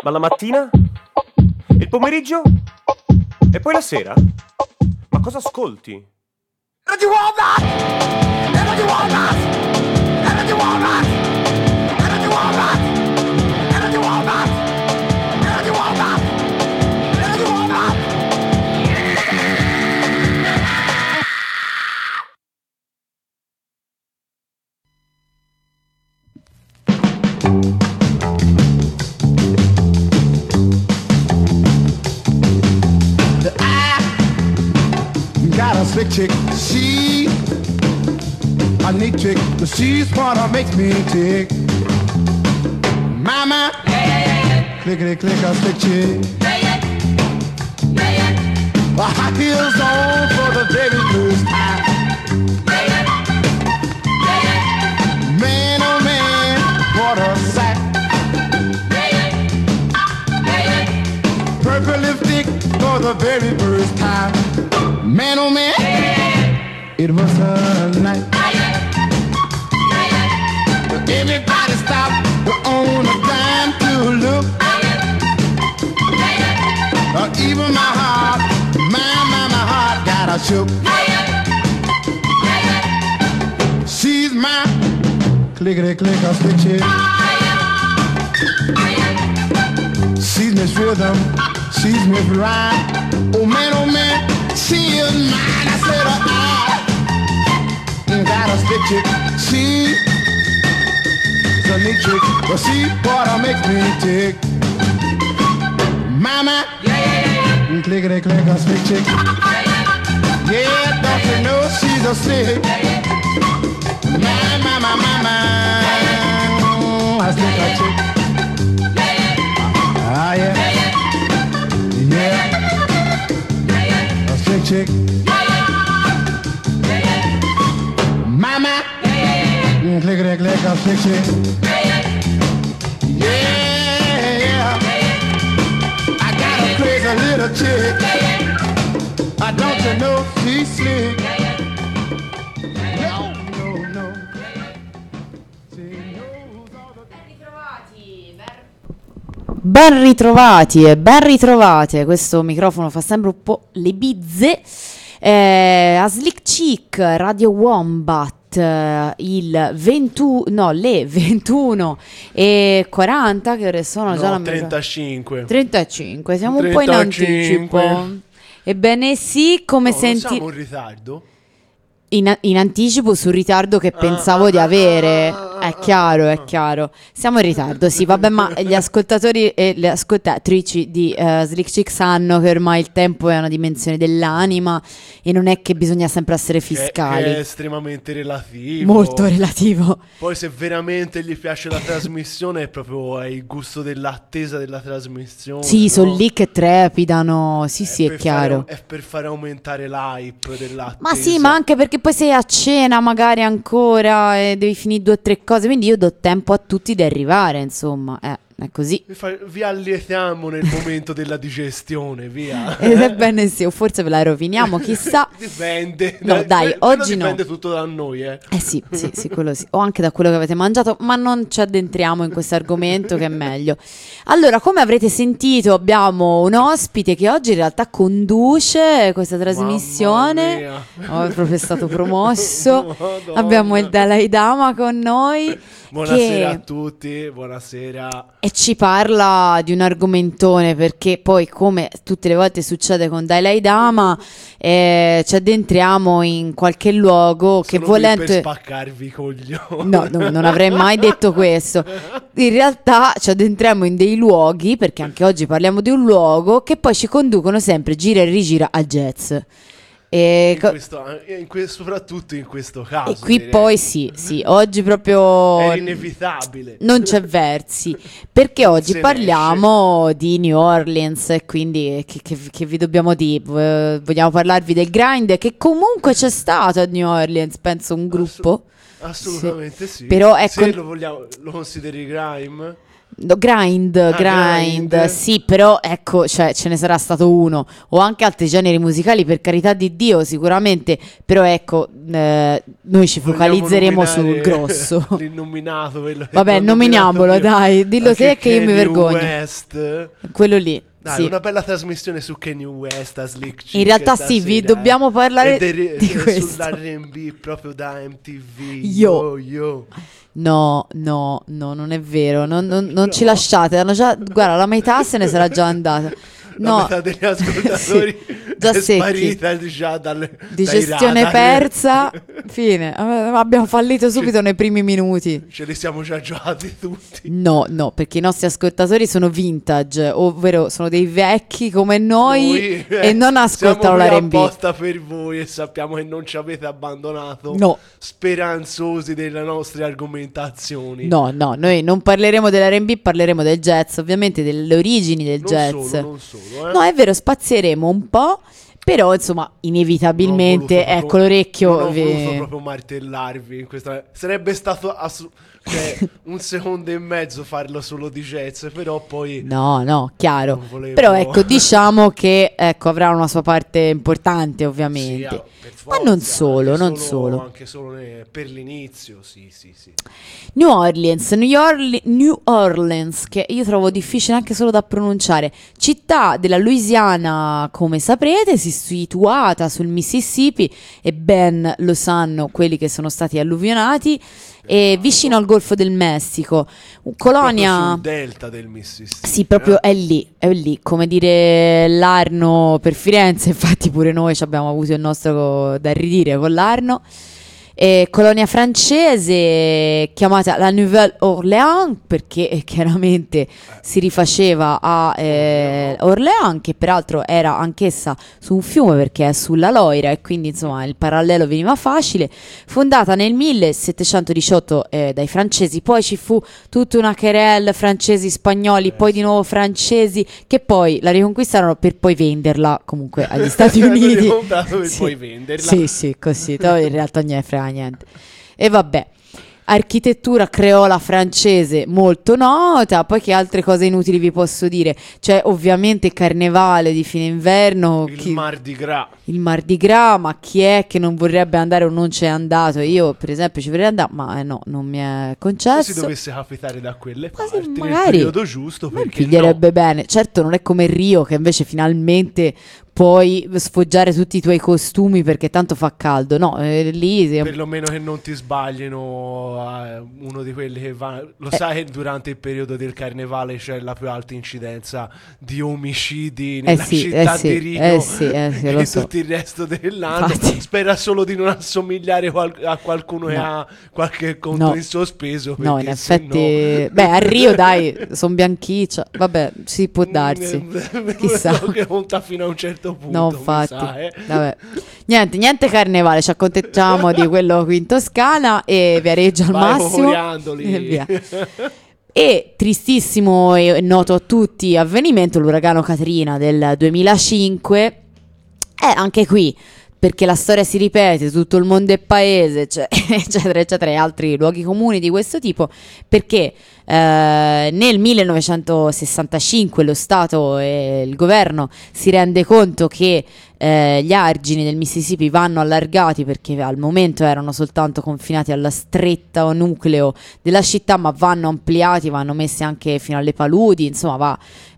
Ma la mattina? Il pomeriggio? E poi la sera? Ma cosa ascolti? Radio Wombat! Radio Wombat! Radio Wombat! Radio Wombat! Radio Wombat! Radio Wombat! Radio Wombat! Got a slick chick, she a neat chick, but she's what makes me tick. Mama, clickety click a slick chick. High heels on for the baby blues. Man, oh man, what a sight. Purple lipstick for the very first time. Man, oh man, it was a night. Everybody stopped on a dime to look. Even my heart, my heart got a shook. She's my clickety click a slick chick. She's Miss Rhythm, she's Miss Rhyme. Oh man, she is mine. I said I got a slick chick. She's a neat chick, but she what makes me tick. Mama, clickety click a slick chick. Yeah, don't you know she's a slick? My, I slick a chick. Ah yeah, a slick chick. Mama, clickety click a slick chick. Yeah, I got a crazy little chick. Don't you know she's slick? No. Ben ritrovati e ben ritrovate. Questo microfono fa sempre un po' le bizze. A Slick Chick, Radio Wombat, le 21:40, che ore sono? No, già 35. 35, siamo 35. un po' in anticipo. Ebbene sì, come Non senti... siamo in ritardo? In anticipo sul ritardo che pensavo di avere. È chiaro. Siamo in ritardo, sì, vabbè, ma gli ascoltatori e le ascoltatrici di Slick Chick sanno che ormai il tempo è una dimensione dell'anima e non è che bisogna sempre essere fiscali. Che è estremamente relativo. Molto relativo. Poi se veramente gli piace la trasmissione è proprio il gusto dell'attesa della trasmissione. Sì, no? sono lì che trepidano. Sì, è chiaro. È per fare aumentare l'hype dell'attesa. Ma sì, ma anche perché poi sei a cena magari ancora e devi finire 2 o 3 cose, quindi io do tempo a tutti di arrivare, insomma, è così. Vi allietiamo nel momento della digestione, via. Ebbene sì, o forse ve la roviniamo, chissà. Dipende. No, dai, oggi no. Dipende tutto da noi, Sì, quello sì. O anche da quello che avete mangiato, ma non ci addentriamo in questo argomento che è meglio. Allora, come avrete sentito, abbiamo un ospite che oggi in realtà conduce questa trasmissione. È proprio stato promosso. Madonna. Abbiamo il Dalai Lama con noi. Buonasera a tutti, buonasera. E ci parla di un argomentone, perché poi, come tutte le volte succede con Dalai Lama, ci addentriamo in qualche luogo che volendo... per spaccarvi i coglioni. No, non avrei mai detto questo. In realtà ci addentriamo in dei luoghi, perché anche oggi parliamo di un luogo, che poi ci conducono sempre gira e rigira al jazz. Soprattutto in questo caso. E qui direi. poi sì, oggi proprio è inevitabile. non c'è versi, perché oggi Se ne parliamo di New Orleans e quindi che vi dobbiamo dire? Vogliamo parlarvi del grind che comunque c'è stato a New Orleans, penso un gruppo. Assolutamente sì. Però ecco, se lo consideri grime? No, grind, sì, però ecco, cioè, ce ne sarà stato uno, o anche altri generi musicali, per carità di Dio, sicuramente, però ecco, noi ci focalizzeremo sul grosso. L'innominato, quello che Vabbè, t'ho nominiamolo, nominato io. dai, dillo Anche te che io mi Kanye vergogno. West. Quello lì, Dai, sì. una bella trasmissione su Kanye West, a Slick Chick In realtà sì, vi stasera, dobbiamo parlare di e questo. sull'R&B proprio da MTV. Yo. No, non è vero, non ci lasciate, hanno già, guarda, la metà se ne sarà già andata. La No, metà degli ascoltatori sì, già è secchi. sparita già Di dai gestione radar. persa, fine. Abbiamo fallito subito nei primi minuti. Ce li siamo già giocati tutti. No, perché i nostri ascoltatori sono vintage, ovvero sono dei vecchi come noi e non ascoltano siamo qui l'R&B. apposta per voi e sappiamo che non ci avete abbandonato. No. Speranzosi delle nostre argomentazioni. No, noi non parleremo dell'R&B, parleremo del jazz, ovviamente delle origini del Non jazz. non solo. No, è vero, spazieremo un po', però insomma, inevitabilmente, Non ho voluto ecco proprio- l'orecchio. Non ho voluto proprio martellarvi in questa. Sarebbe stato un secondo e mezzo farlo solo di jazz, però poi No, chiaro. Non volevo- Però ecco, diciamo che ecco, avrà una sua parte importante, ovviamente. sì, per Ma forza, non solo, anche non solo. Anche solo per l'inizio, sì. New Orleans, che io trovo difficile anche solo da pronunciare. Città della Louisiana, come saprete, situata sul Mississippi, e ben lo sanno quelli che sono stati alluvionati, e vicino al Golfo del Messico. Proprio Colonia... sul delta del Mississippi. Sì, proprio è lì, come dire l'Arno per Firenze, infatti pure noi ci abbiamo avuto il nostro da ridire con l'Arno. Colonia francese chiamata la Nouvelle Orléans, perché chiaramente si rifaceva a Orléans, che peraltro era anch'essa su un fiume perché è sulla Loira, e quindi insomma il parallelo veniva facile. Fondata nel 1718 dai francesi, poi ci fu tutta una querelle, francesi, spagnoli, poi di nuovo francesi, che poi la riconquistarono per poi venderla comunque agli Stati L'hanno Uniti. ricomprato per poi venderla. Sì, così, in realtà non ne frega niente. E vabbè, architettura creola francese molto nota. Poi che altre cose inutili vi posso dire? C'è ovviamente il carnevale di fine inverno, Il Mardi Gras. il Mardi Gras, ma chi è che non vorrebbe andare o non c'è andato? Io per esempio ci vorrei andare, ma no, non mi è Se concesso. si dovesse capitare da quelle Ma sì, parti nel magari periodo giusto, non perché piglierebbe bene. Certo, non è come Rio, che invece finalmente puoi sfoggiare tutti i tuoi costumi perché tanto fa caldo. No, lì perlomeno che non ti sbaglino uno di quelli che va. Lo sai che durante il periodo del carnevale c'è la più alta incidenza di omicidi nella città di Rio sì, e lo so. tutto il resto dell'anno. Infatti. Spera solo di non assomigliare a qualcuno che No. ha qualche conto No. in sospeso. No, in perché se effetti, no- beh, a Rio dai, sono bianchiccia. Vabbè, si può darsi. Chissà. Che conta fino a un certo punto. No, mi infatti. sa, Vabbè. Niente carnevale, ci accontentiamo di quello qui in Toscana e Viareggio al Vai massimo. coriandoli. E via. E tristissimo e noto a tutti avvenimento, l'uragano Katrina del 2005. Anche qui, perché la storia si ripete, tutto il mondo è paese, cioè, eccetera, e altri luoghi comuni di questo tipo, perché nel 1965 lo Stato e il governo si rende conto che gli argini del Mississippi vanno allargati, perché al momento erano soltanto confinati alla stretta o nucleo della città, ma vanno ampliati, vanno messi anche fino alle paludi, insomma va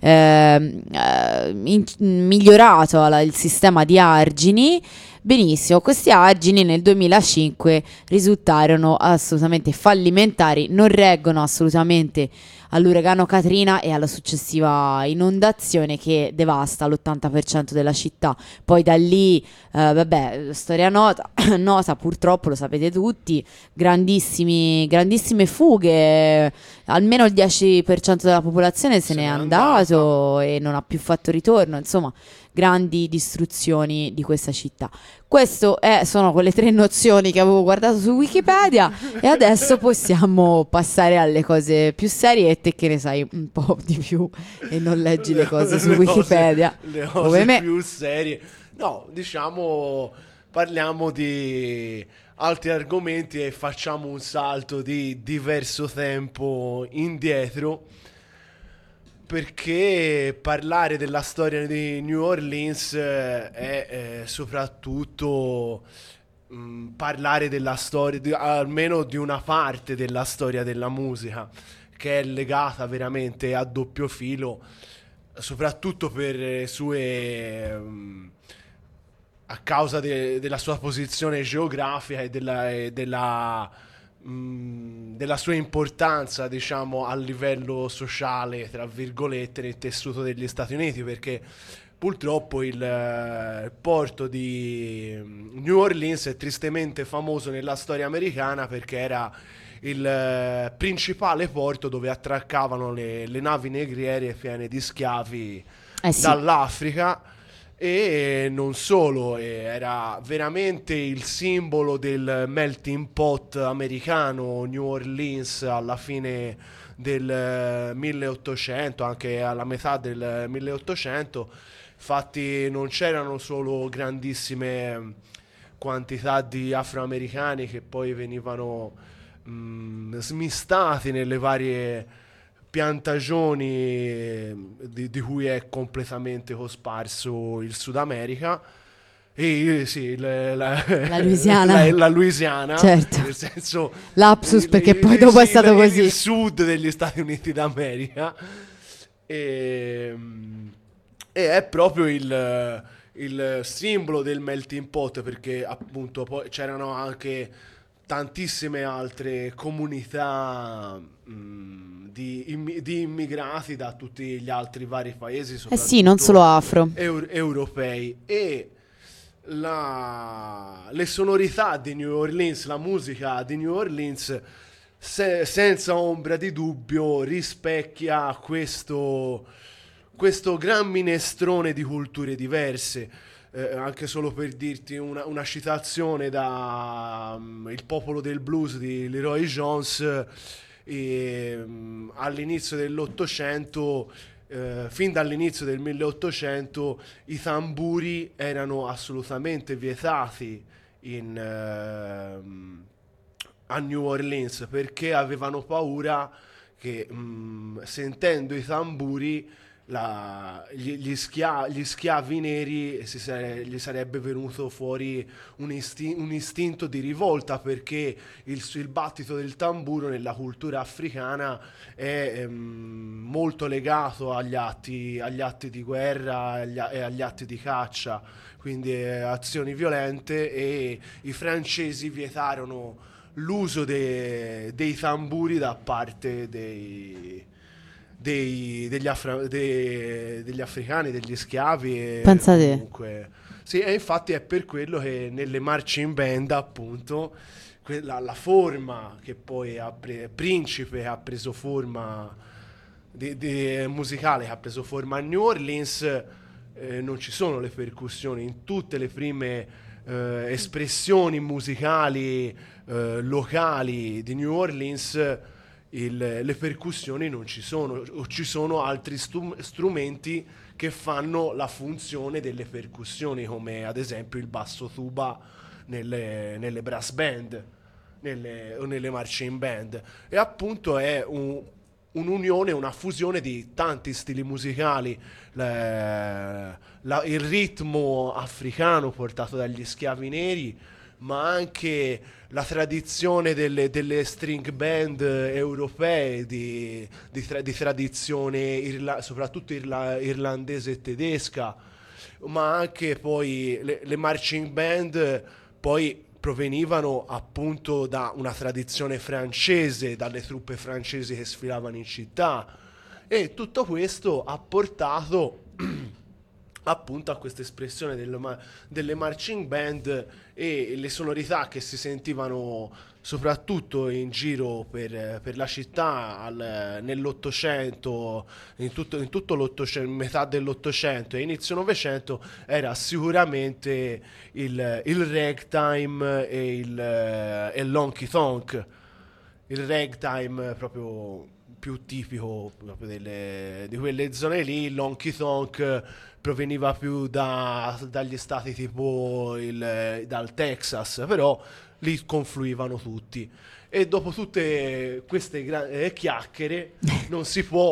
migliorato il sistema di argini. Benissimo, questi argini nel 2005 risultarono assolutamente fallimentari, non reggono assolutamente all'uragano Katrina e alla successiva inondazione che devasta l'80% della città. Poi da lì, vabbè, storia nota, purtroppo lo sapete tutti, grandissime fughe, almeno il 10% della popolazione se n'è andato e non ha più fatto ritorno, insomma grandi distruzioni di questa città. Queste sono quelle 3 nozioni che avevo guardato su Wikipedia e adesso possiamo passare alle cose più serie, e te che ne sai un po' di più e non leggi le cose su Wikipedia. Le cose più serie. No, diciamo, parliamo di altri argomenti e facciamo un salto di diverso tempo indietro. Perché parlare della storia di New Orleans è soprattutto parlare della storia, almeno di una parte della storia della musica, che è legata veramente a doppio filo, soprattutto per a causa della sua posizione geografica e della sua importanza, diciamo, a livello sociale, tra virgolette, nel tessuto degli Stati Uniti, perché purtroppo il porto di New Orleans è tristemente famoso nella storia americana perché era il principale porto dove attraccavano le navi negriere piene di schiavi Sì. dall'Africa. E non solo, era veramente il simbolo del melting pot americano, New Orleans, alla fine del 1800, anche alla metà del 1800. Infatti non c'erano solo grandissime quantità di afroamericani che poi venivano smistati nelle varie piantagioni di cui è completamente cosparso il Sud America e sì, la Louisiana. la Louisiana, certo. nel senso lapsus, perché poi dopo è stato così, il sud degli Stati Uniti d'America, e è proprio il simbolo del melting pot, perché appunto poi c'erano anche tantissime altre comunità di immigrati da tutti gli altri vari paesi, sì, non solo afro, europei, e le sonorità di New Orleans, la musica di New Orleans, senza ombra di dubbio rispecchia questo gran minestrone di culture diverse. Anche solo per dirti una citazione da Il popolo del blues di Leroy Jones, all'inizio dell'Ottocento, fin dall'inizio del 1800, i tamburi erano assolutamente vietati a New Orleans, perché avevano paura che sentendo i tamburi gli schiavi neri gli sarebbe venuto fuori un istinto di rivolta, perché il battito del tamburo nella cultura africana è molto legato agli atti di guerra e agli atti di caccia, quindi azioni violente, e i francesi vietarono l'uso dei tamburi da parte degli africani, degli schiavi. Pensate. Comunque, sì, e infatti è per quello che nelle marching band, appunto, la forma che poi Principe ha preso forma musicale, che ha preso forma a New Orleans, non ci sono le percussioni. In tutte le prime espressioni musicali locali di New Orleans le percussioni non ci sono, o ci sono altri strumenti che fanno la funzione delle percussioni, come ad esempio il basso tuba nelle brass band o nelle marching band. E appunto è un'unione, una fusione di tanti stili musicali, il ritmo africano portato dagli schiavi neri, ma anche la tradizione delle string band europee di tradizione soprattutto irlandese e tedesca, ma anche poi le marching band poi provenivano appunto da una tradizione francese, dalle truppe francesi che sfilavano in città, e tutto questo ha portato appunto a questa espressione delle marching band e le sonorità che si sentivano soprattutto in giro per la città nell'Ottocento, in tutto l'Ottocento, metà dell'Ottocento e inizio Novecento, era sicuramente il ragtime e l'honky tonk. Il ragtime proprio più tipico proprio di quelle zone lì, l'honky tonk proveniva più dagli stati tipo dal Texas, però lì confluivano tutti. E dopo tutte queste chiacchiere non si può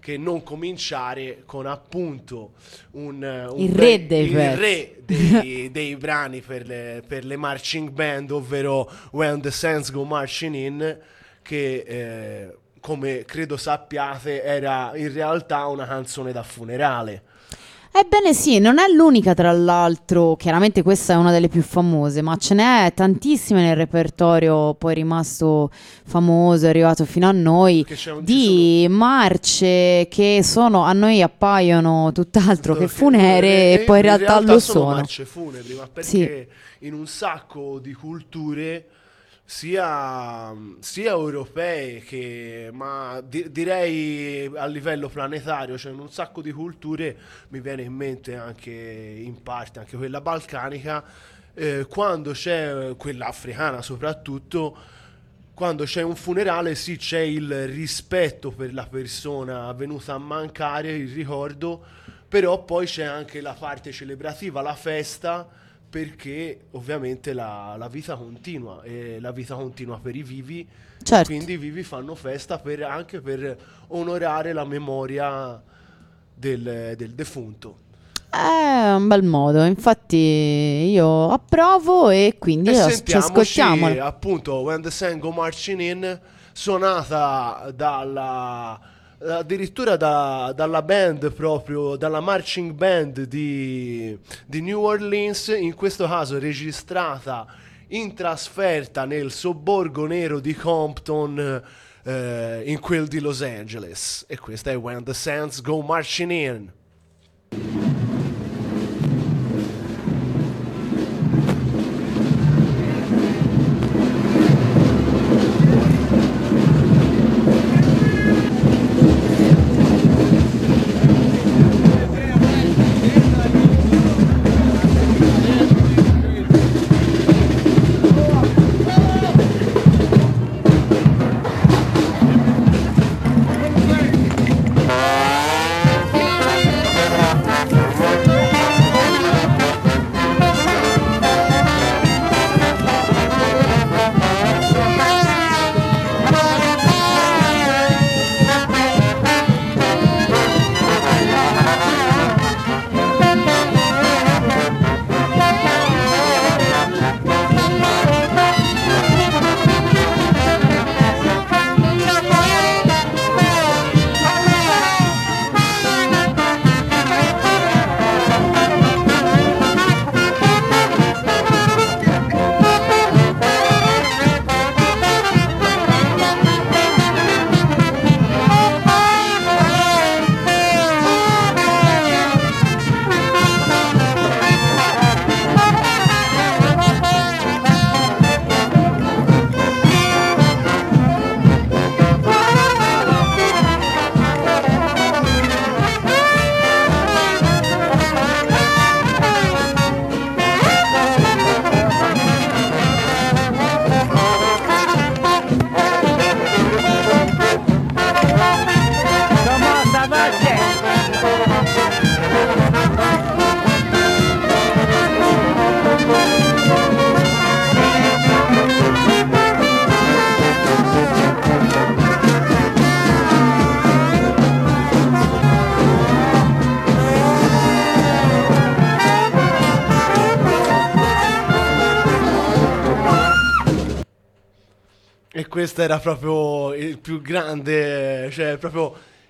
che non cominciare con appunto Il re dei il pezzi. re dei brani per le marching band, ovvero When the Saints Go Marching In, che come credo sappiate era in realtà una canzone da funerale. Ebbene sì, non è l'unica tra l'altro, chiaramente questa è una delle più famose, ma ce n'è tantissime nel repertorio poi rimasto famoso, è arrivato fino a noi, Che c'è di marce che a noi appaiono tutt'altro che funeree e poi in realtà lo sono. marce funebri, ma perché Sì. in un sacco di culture sia europee che direi a livello planetario, cioè in un sacco di culture, mi viene in mente anche in parte anche quella balcanica, quando c'è quella africana soprattutto, quando c'è un funerale sì, c'è il rispetto per la persona venuta a mancare, il ricordo, però poi c'è anche la parte celebrativa, la festa, perché ovviamente la vita continua e la vita continua per i vivi, Certo. quindi i vivi fanno festa anche per onorare la memoria del defunto. È un bel modo, infatti io approvo e quindi E ci sentiamoci ascoltiamo. appunto When the Sun Go Marching In, suonata addirittura dalla band, proprio dalla marching band di New Orleans, in questo caso registrata in trasferta nel sobborgo nero di Compton, in quel di Los Angeles, e questa è When the Saints Go Marching In. E questo era proprio il più grande, cioè proprio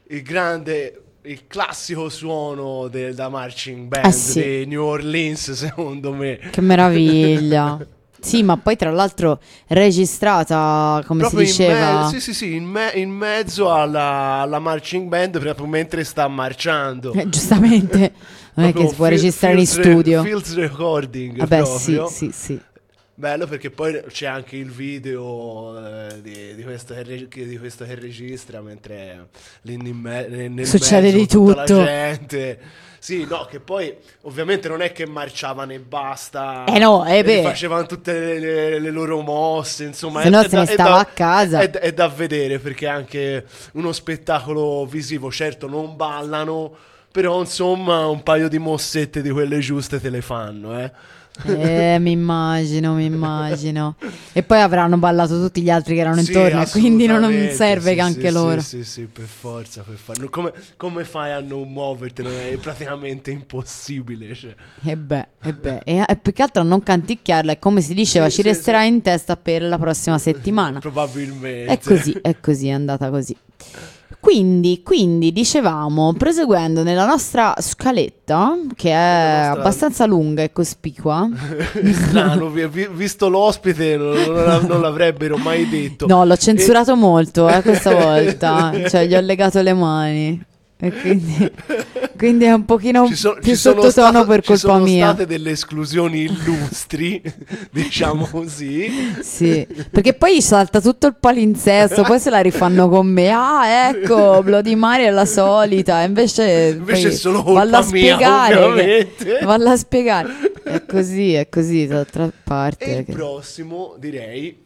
il classico suono da marching band Sì. di New Orleans, secondo me. Che meraviglia. Sì, ma poi tra l'altro registrata, come Proprio si diceva. sì, in mezzo alla marching band, proprio mentre sta marciando. Giustamente, non è che si può registrare in studio. Fields recording. Vabbè, sì, proprio. sì. Bello, perché poi c'è anche il video di questo che registra mentre lì nel Succede mezzo di tutta tutto. la gente. Sì, no, che poi ovviamente non è che marciavano e basta. No, e beh. facevano tutte le loro mosse, insomma. Se no se ne stava a casa. È da vedere, perché è anche uno spettacolo visivo. Certo, non ballano, però insomma un paio di mossette di quelle giuste te le fanno, Mi immagino. E poi avranno ballato tutti gli altri che erano Sì, intorno, e quindi non assolutamente, serve sì, che anche sì, loro. Sì, per forza. Come fai a non muovertene? È praticamente impossibile. Cioè. E più che altro a non canticchiarla, e come si diceva, Sì, ci sì, resterà sì. in testa per la prossima settimana. Probabilmente. È così, è andata così. Quindi dicevamo, proseguendo nella nostra scaletta, che è nostra- abbastanza lunga e cospicua. Strano, visto l'ospite non l'avrebbero mai detto. No, l'ho censurato molto questa volta, cioè gli ho legato le mani. E quindi è un pochino più sottotono per colpa mia. Ci sono state delle esclusioni illustri, diciamo così. Sì, perché poi salta tutto il palinsesto, poi se la rifanno con me. Ah, ecco, Bloody Mary è la solita. Invece è poi solo colpa valla a mia, spiegare. ovviamente. Valla a spiegare. È così, d'altra parte. E il prossimo, direi,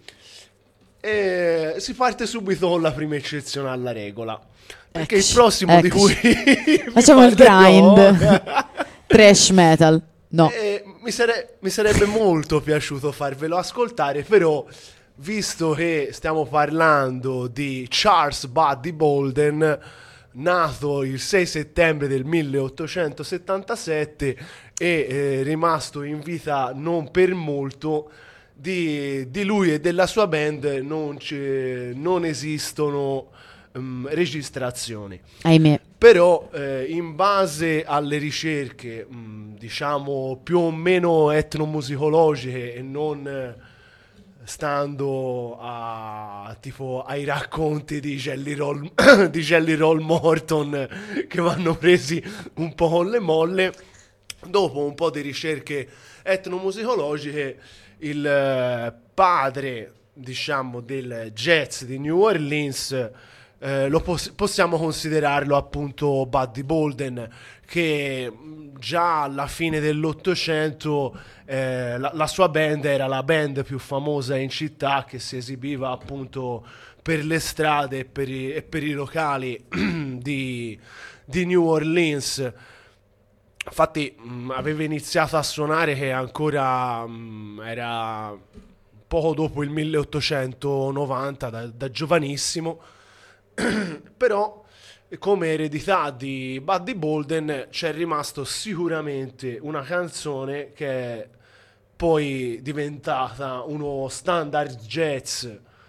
si parte subito con la prima eccezione alla regola. Perché il prossimo di cui facciamo il parlerò- grind. Trash metal. No. mi sarebbe molto piaciuto farvelo ascoltare, però visto che stiamo parlando di Charles Buddy Bolden, nato il 6 settembre del 1877 e rimasto in vita non per molto, di lui e della sua band non esistono registrazioni. Ahimè. Però in base alle ricerche diciamo più o meno etnomusicologiche e non stando tipo ai racconti di Jelly Roll, di Jelly Roll Morton, che vanno presi un po' con le molle, dopo un po' di ricerche etnomusicologiche, il padre, diciamo, del jazz di New Orleans, possiamo considerarlo appunto Buddy Bolden, che già alla fine dell'Ottocento la sua band era la band più famosa in città, che si esibiva appunto per le strade e per i locali di New Orleans. Infatti aveva iniziato a suonare che ancora era poco dopo il 1890, da giovanissimo. Però come eredità di Buddy Bolden c'è rimasto sicuramente una canzone che è poi diventata uno standard jazz,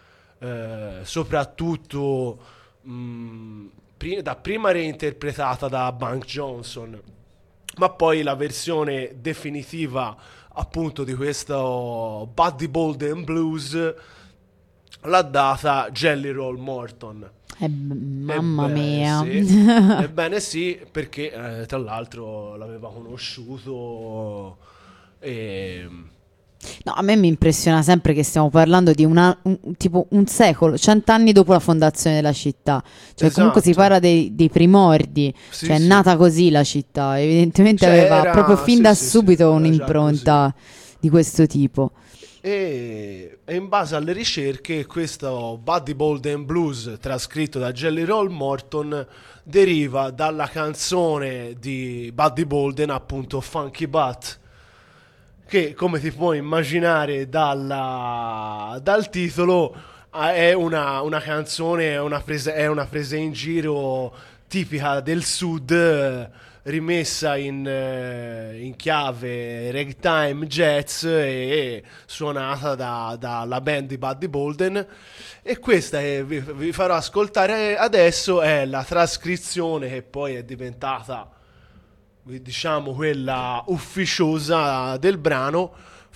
soprattutto dapprima reinterpretata da Bunk Johnson, ma poi la versione definitiva appunto di questo Buddy Bolden Blues l'ha data Jelly Roll Morton. Mamma mia. Sì. Ebbene sì, perché tra l'altro l'aveva conosciuto e... No, a me mi impressiona sempre che stiamo parlando di tipo un secolo, 100 anni dopo la fondazione della città. Cioè comunque si Esatto. parla dei primordi. Sì, cioè è sì. nata così la città. Evidentemente Cioè, aveva era- proprio fin sì, da sì, subito sì, era già un'impronta di questo tipo. E in base alle ricerche questo Buddy Bolden Blues, trascritto da Jelly Roll Morton, deriva dalla canzone di Buddy Bolden, appunto Funky Butt, che come ti puoi immaginare dal titolo è una canzone, è una presa in giro tipica del sud, rimessa in chiave ragtime jazz e suonata dalla band di Buddy Bolden. E questa che vi farò ascoltare adesso è la trascrizione che poi è diventata, diciamo, quella ufficiosa del brano,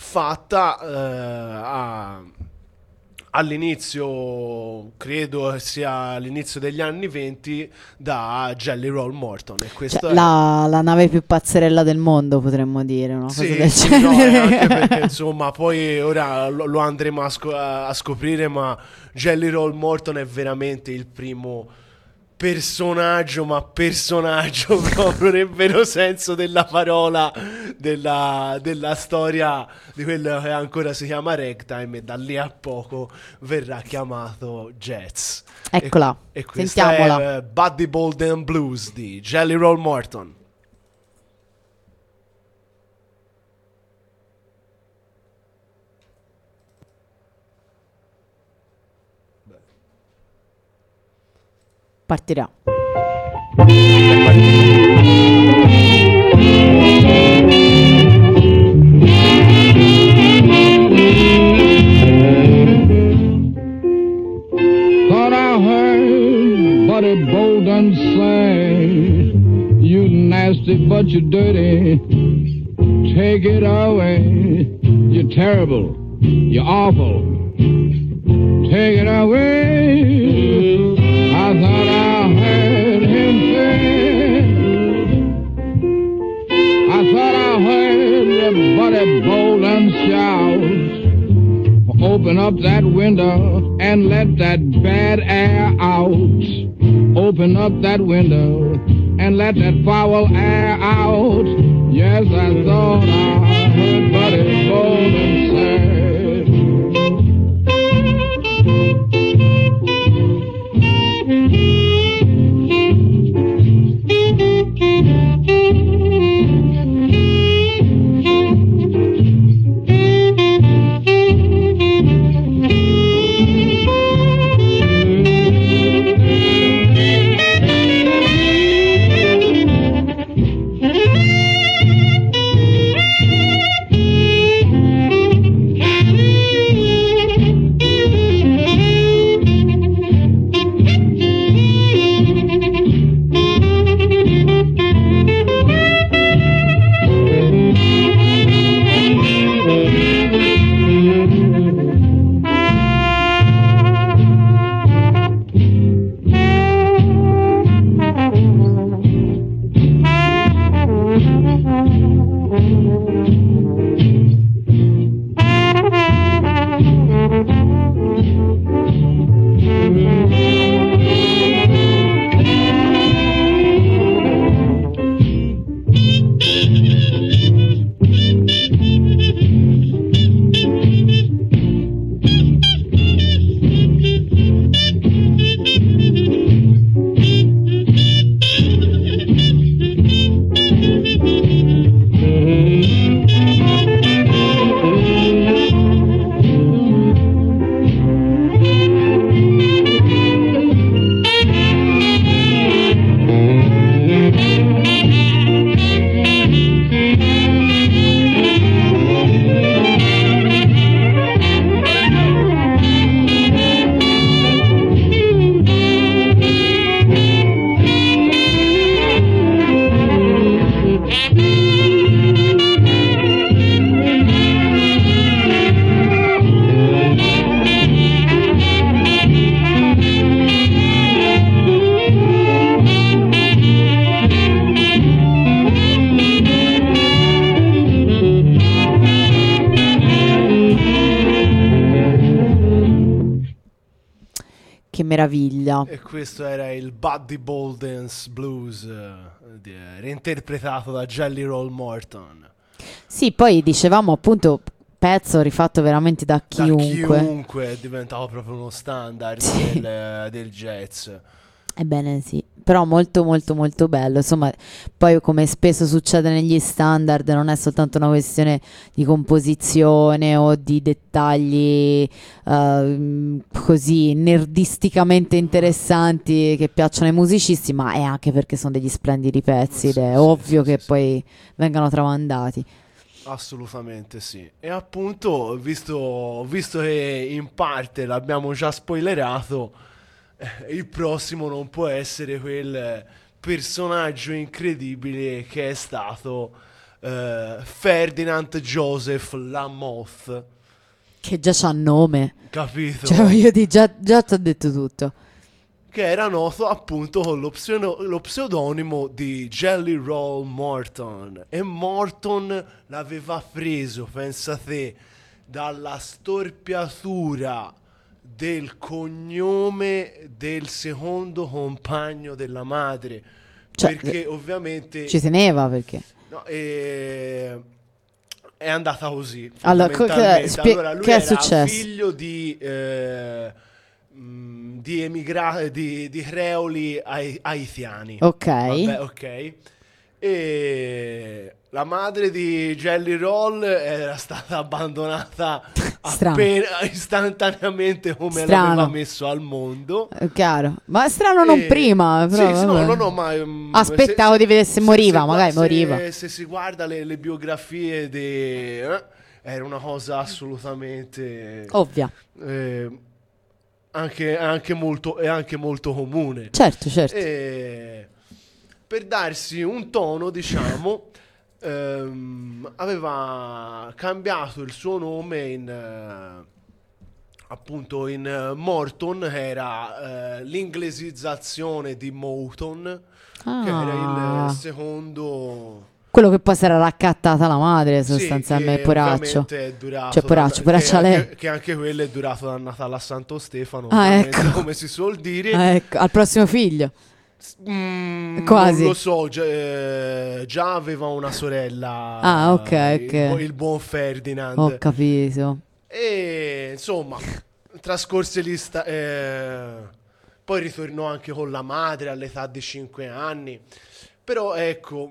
fatta all'inizio, credo sia all'inizio degli anni 20, da Jelly Roll Morton. E questo Cioè, è... la nave più pazzerella del mondo, potremmo dire, una cosa del Sì, no, genere. anche perché insomma poi ora lo andremo a scoprire, ma Jelly Roll Morton è veramente il primo personaggio proprio nel vero senso della parola, della storia di quello che ancora si chiama ragtime, e da lì a poco verrà chiamato jazz. Eccola, E questa sentiamola. è Buddy Bolden Blues di Jelly Roll Morton. Partirà. Thought I heard Buddy Bolden say, you nasty but you dirty, take it away. You're terrible, you're awful, take it away. I thought I heard him say, I thought I heard Buddy Bolden shout, open up that window and let that bad air out. Open up that window and let that foul air out. Yes, I thought I heard Buddy Bolden say. Che meraviglia. E questo era il Buddy Bolden's Blues, reinterpretato da Jelly Roll Morton. Sì, poi dicevamo appunto pezzo rifatto veramente da chiunque. Da chiunque, è diventato proprio uno standard Sì. del jazz. Ebbene sì, però molto molto molto bello, insomma, poi come spesso succede negli standard non è soltanto una questione di composizione o di dettagli così nerdisticamente interessanti che piacciono ai musicisti, ma è anche perché sono degli splendidi pezzi ed è ovvio che poi vengano tramandati. Assolutamente sì. E appunto, visto che in parte l'abbiamo già spoilerato, il prossimo non può essere quel personaggio incredibile che è stato Ferdinand Joseph Lamoth. Che già c'ha nome, Capito? cioè voglio dire, già ti ho detto tutto. Che era noto appunto con lo pseudonimo di Jelly Roll Morton. E Morton l'aveva preso, pensa te, dalla storpiatura del cognome del secondo compagno della madre. Cioè, perché ovviamente ci teneva perché. no, è andata così. Allora, fondamentalmente. Allora, lui che è era successo? figlio di creoli haitiani. Ok. Vabbè, ok. E la madre di Jelly Roll era stata abbandonata Strano. appena istantaneamente come Strano. l'aveva messo al mondo. Chiaro. Ma strano non E- prima, però, sì, sì, vabbè. no, ma Aspettavo di vedere se moriva, magari moriva. Se si guarda le biografie era una cosa assolutamente Ovvia. anche molto comune. Certo, certo. E per darsi un tono, diciamo, aveva cambiato il suo nome appunto in Morton, era l'inglesizzazione di Motown, che era il secondo. Quello che poi si era raccattata la madre, Sì, sostanzialmente, che poraccio. ovviamente è durato Cioè, poraccio, poraccia lei. che anche quello è durato da Natale a Santo Stefano, Ah, ovviamente, ecco. come si suol dire. Ecco, al prossimo figlio. Quasi. Non lo so, già aveva una sorella. Ah, ok. Il buon Ferdinand. Ho capito. E insomma, trascorse poi ritornò anche con la madre all'età di 5 anni. Però ecco,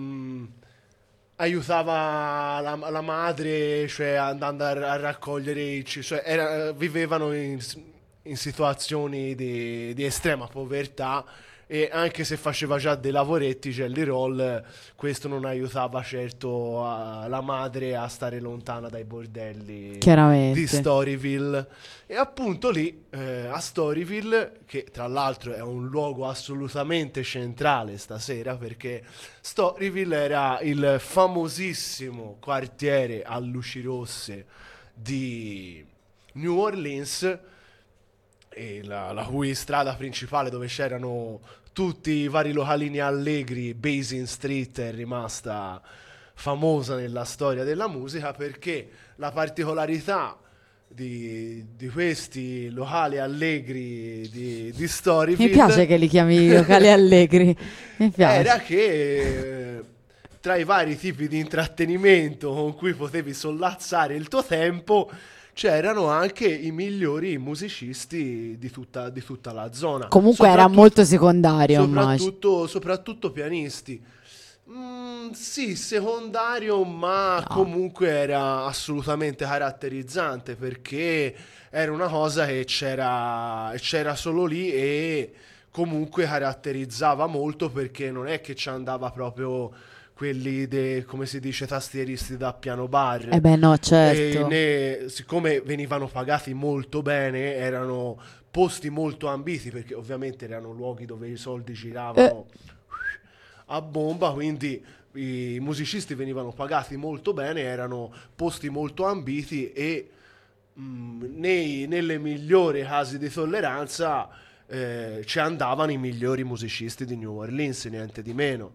aiutava la madre, cioè andando a raccogliere cioè vivevano in situazioni di estrema povertà, e anche se faceva già dei lavoretti, Jelly Roll, questo non aiutava certo la madre a stare lontana dai bordelli Chiaramente. di Storyville. E appunto lì, a Storyville, che tra l'altro è un luogo assolutamente centrale stasera, perché Storyville era il famosissimo quartiere a luci rosse di New Orleans, e la cui strada principale, dove c'erano tutti i vari localini allegri, Basin Street, è rimasta famosa nella storia della musica, perché la particolarità di questi locali allegri di Storyville Mi piace che li chiami locali allegri. Mi piace. era che tra i vari tipi di intrattenimento con cui potevi sollazzare il tuo tempo c'erano anche i migliori musicisti di tutta la zona. Comunque era molto secondario, immagino. Soprattutto pianisti. Sì, secondario, ma comunque era assolutamente caratterizzante, perché era una cosa che c'era solo lì, e comunque caratterizzava molto, perché non è che ci andava proprio quelli come si dice, tastieristi da piano bar. Eh beh, no, certo. Siccome venivano pagati molto bene, erano posti molto ambiti, perché ovviamente erano luoghi dove i soldi giravano a bomba, quindi i musicisti venivano pagati molto bene, erano posti molto ambiti, e nelle migliori case di tolleranza ci andavano i migliori musicisti di New Orleans, niente di meno.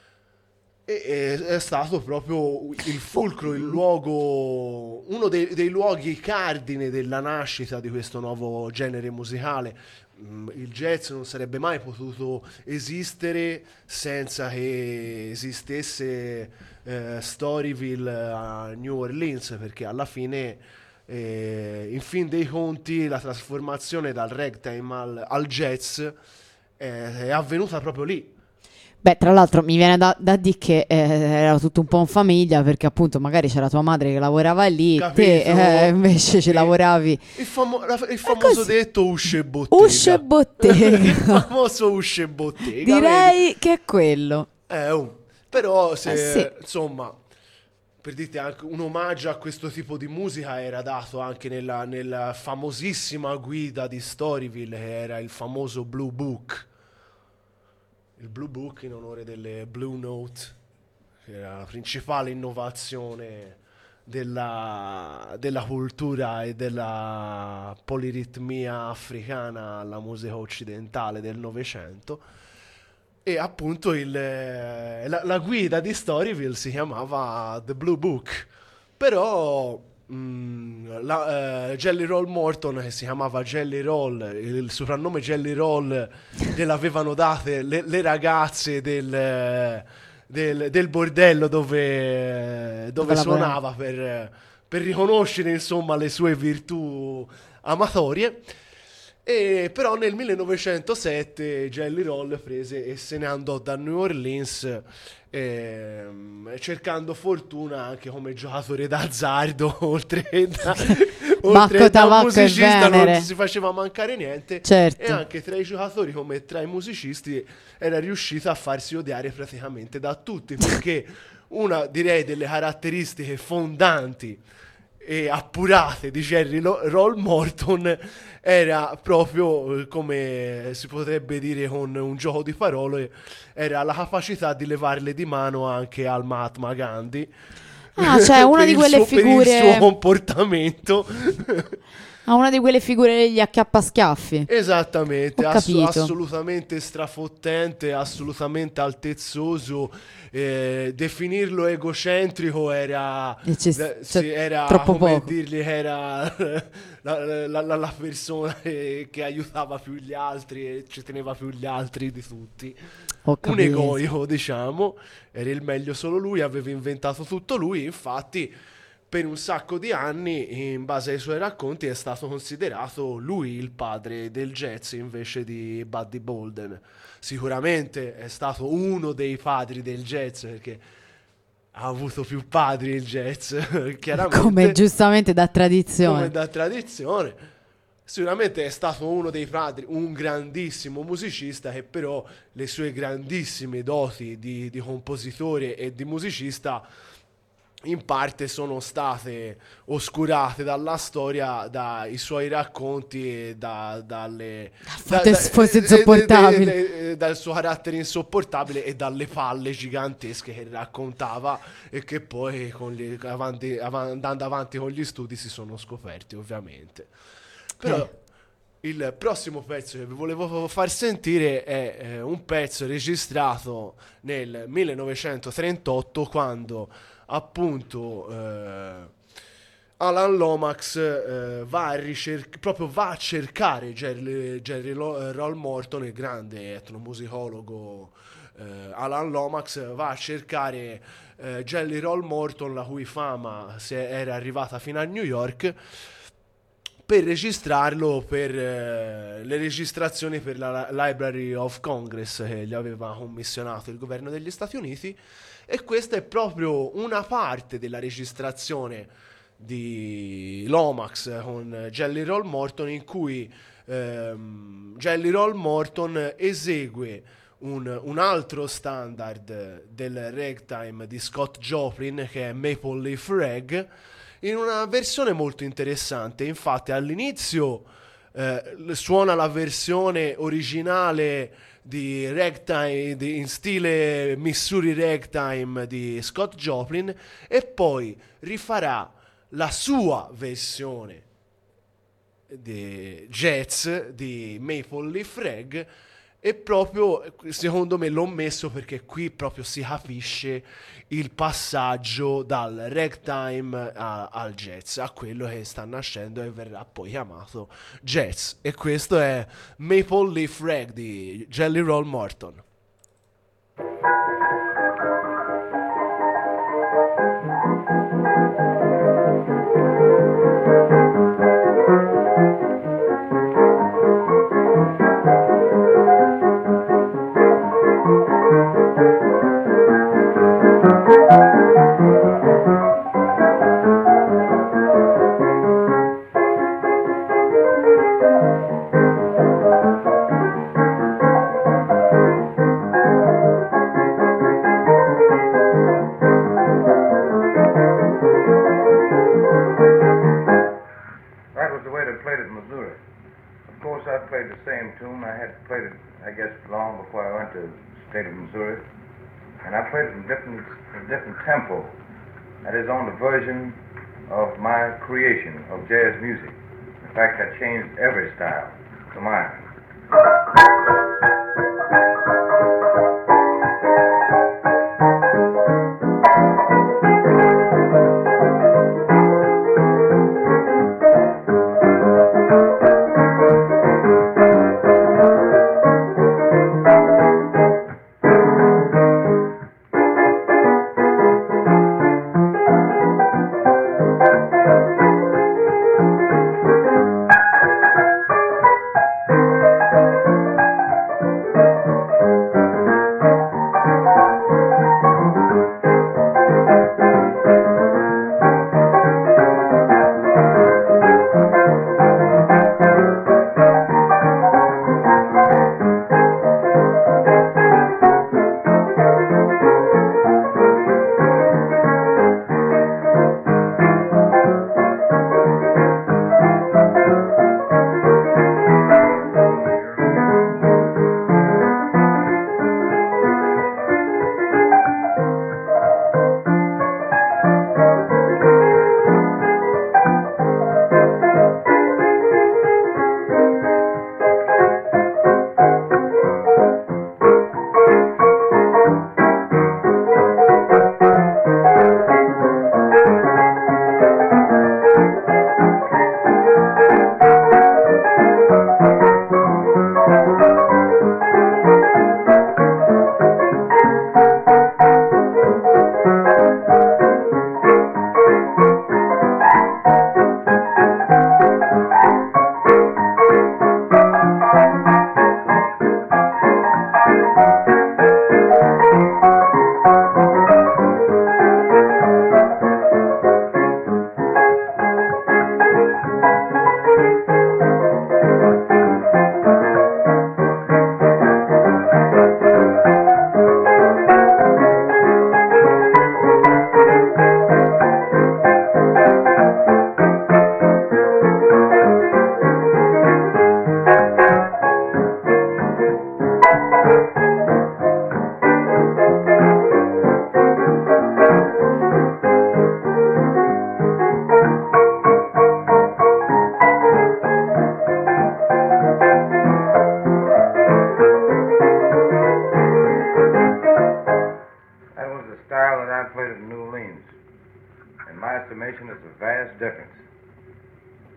E è stato proprio il fulcro, il luogo, uno dei luoghi cardine della nascita di questo nuovo genere musicale. Il jazz non sarebbe mai potuto esistere senza che esistesse Storyville a New Orleans, perché alla fine, in fin dei conti, la trasformazione dal ragtime al jazz è avvenuta proprio lì. Beh, tra l'altro mi viene da dire che era tutto un po' in famiglia, perché appunto magari c'era tua madre che lavorava lì, te invece ci lavoravi. Il famoso detto usce e bottega. Usce e bottega. Il famoso usce e bottega. Direi che è quello. Però Sì. insomma, per dirti, anche un omaggio a questo tipo di musica era dato anche nella famosissima guida di Storyville, che era il famoso Blue Book. Il Blue Book in onore delle Blue Note, che era la principale innovazione della cultura e della poliritmia africana alla musica occidentale del Novecento. E appunto la guida di Storyville si chiamava The Blue Book, però Jelly Roll Morton, che si chiamava Jelly Roll, il soprannome Jelly Roll gliel'avevano date le ragazze del bordello dove suonava, per riconoscere insomma le sue virtù amatorie. E però nel 1907 Jelly Roll prese e se ne andò da New Orleans, cercando fortuna anche come giocatore d'azzardo, oltre Bacco, da un tabacco e musicista Venere. non si faceva mancare niente. Certo. E anche tra i giocatori come tra i musicisti era riuscito a farsi odiare praticamente da tutti, perché una, direi, delle caratteristiche fondanti e appurate di Jerry Roll Morton era proprio, come si potrebbe dire con un gioco di parole, era la capacità di levarle di mano anche al Mahatma Gandhi. Ah, cioè una Per di il quelle per il suo figure. comportamento. Ha una di quelle figure degli acchiappaschiaffi. Esattamente, Ho capito. assolutamente strafottente, assolutamente altezzoso. Definirlo egocentrico era, Cioè, sì, era troppo come poco. dirgli che era la persona che aiutava più gli altri e ci teneva più gli altri di tutti. Ho Un capito. egoico, diciamo, era il meglio solo lui, aveva inventato tutto lui, infatti per un sacco di anni, in base ai suoi racconti, è stato considerato lui il padre del jazz invece di Buddy Bolden. Sicuramente è stato uno dei padri del jazz, perché ha avuto più padri il jazz, chiaramente. Come giustamente da tradizione. Come da tradizione. Sicuramente è stato uno dei padri, un grandissimo musicista che però le sue grandissime doti di compositore e di musicista in parte sono state oscurate dalla storia, dai suoi racconti e dalle Fosse insopportabile. dal suo carattere insopportabile e dalle palle gigantesche che raccontava e che poi andando avanti con gli studi si sono scoperti, ovviamente. Però il prossimo pezzo che vi volevo far sentire è un pezzo registrato nel 1938, quando appunto Alan Lomax va a cercare Jerry Roll Morton, il grande etnomusicologo. Alan Lomax va a cercare Jelly Roll Morton, la cui fama era arrivata fino a New York, per registrarlo per le registrazioni per la Library of Congress che gli aveva commissionato il governo degli Stati Uniti. E questa è proprio una parte della registrazione di Lomax con Jelly Roll Morton, in cui Jelly Roll Morton esegue un altro standard del ragtime di Scott Joplin, che è Maple Leaf Rag, in una versione molto interessante. Infatti all'inizio suona la versione originale di ragtime in stile Missouri Ragtime di Scott Joplin, e poi rifarà la sua versione di jazz di Maple Leaf Rag. E proprio secondo me l'ho messo perché qui proprio si capisce il passaggio dal ragtime al jazz, a quello che sta nascendo e verrà poi chiamato jazz. E questo è Maple Leaf Rag di Jelly Roll Morton. That was the way they played it in Missouri. Of course, I played the same tune. I had played it, I guess, long before I went to the state of Missouri. And I played it in different tempo. That is on the version of my creation of jazz music. In fact, I changed every style to mine.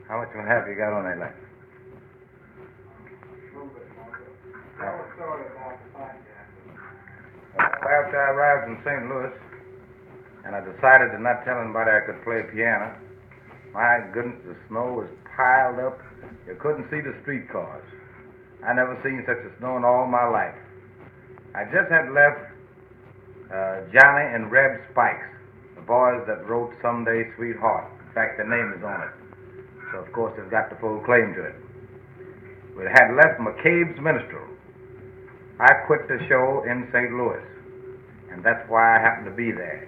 How much have you got on that light? After I arrived in St. Louis, and I decided to not tell anybody I could play piano, my goodness, the snow was piled up. You couldn't see the streetcars. I never seen such a snow in all my life. I just had left Johnny and Reb Spikes, the boys that wrote Someday Sweetheart. In fact, their name is on it. So, of course, they've got the full claim to it. We had left McCabe's Minstrel. I quit the show in St. Louis, and that's why I happened to be there.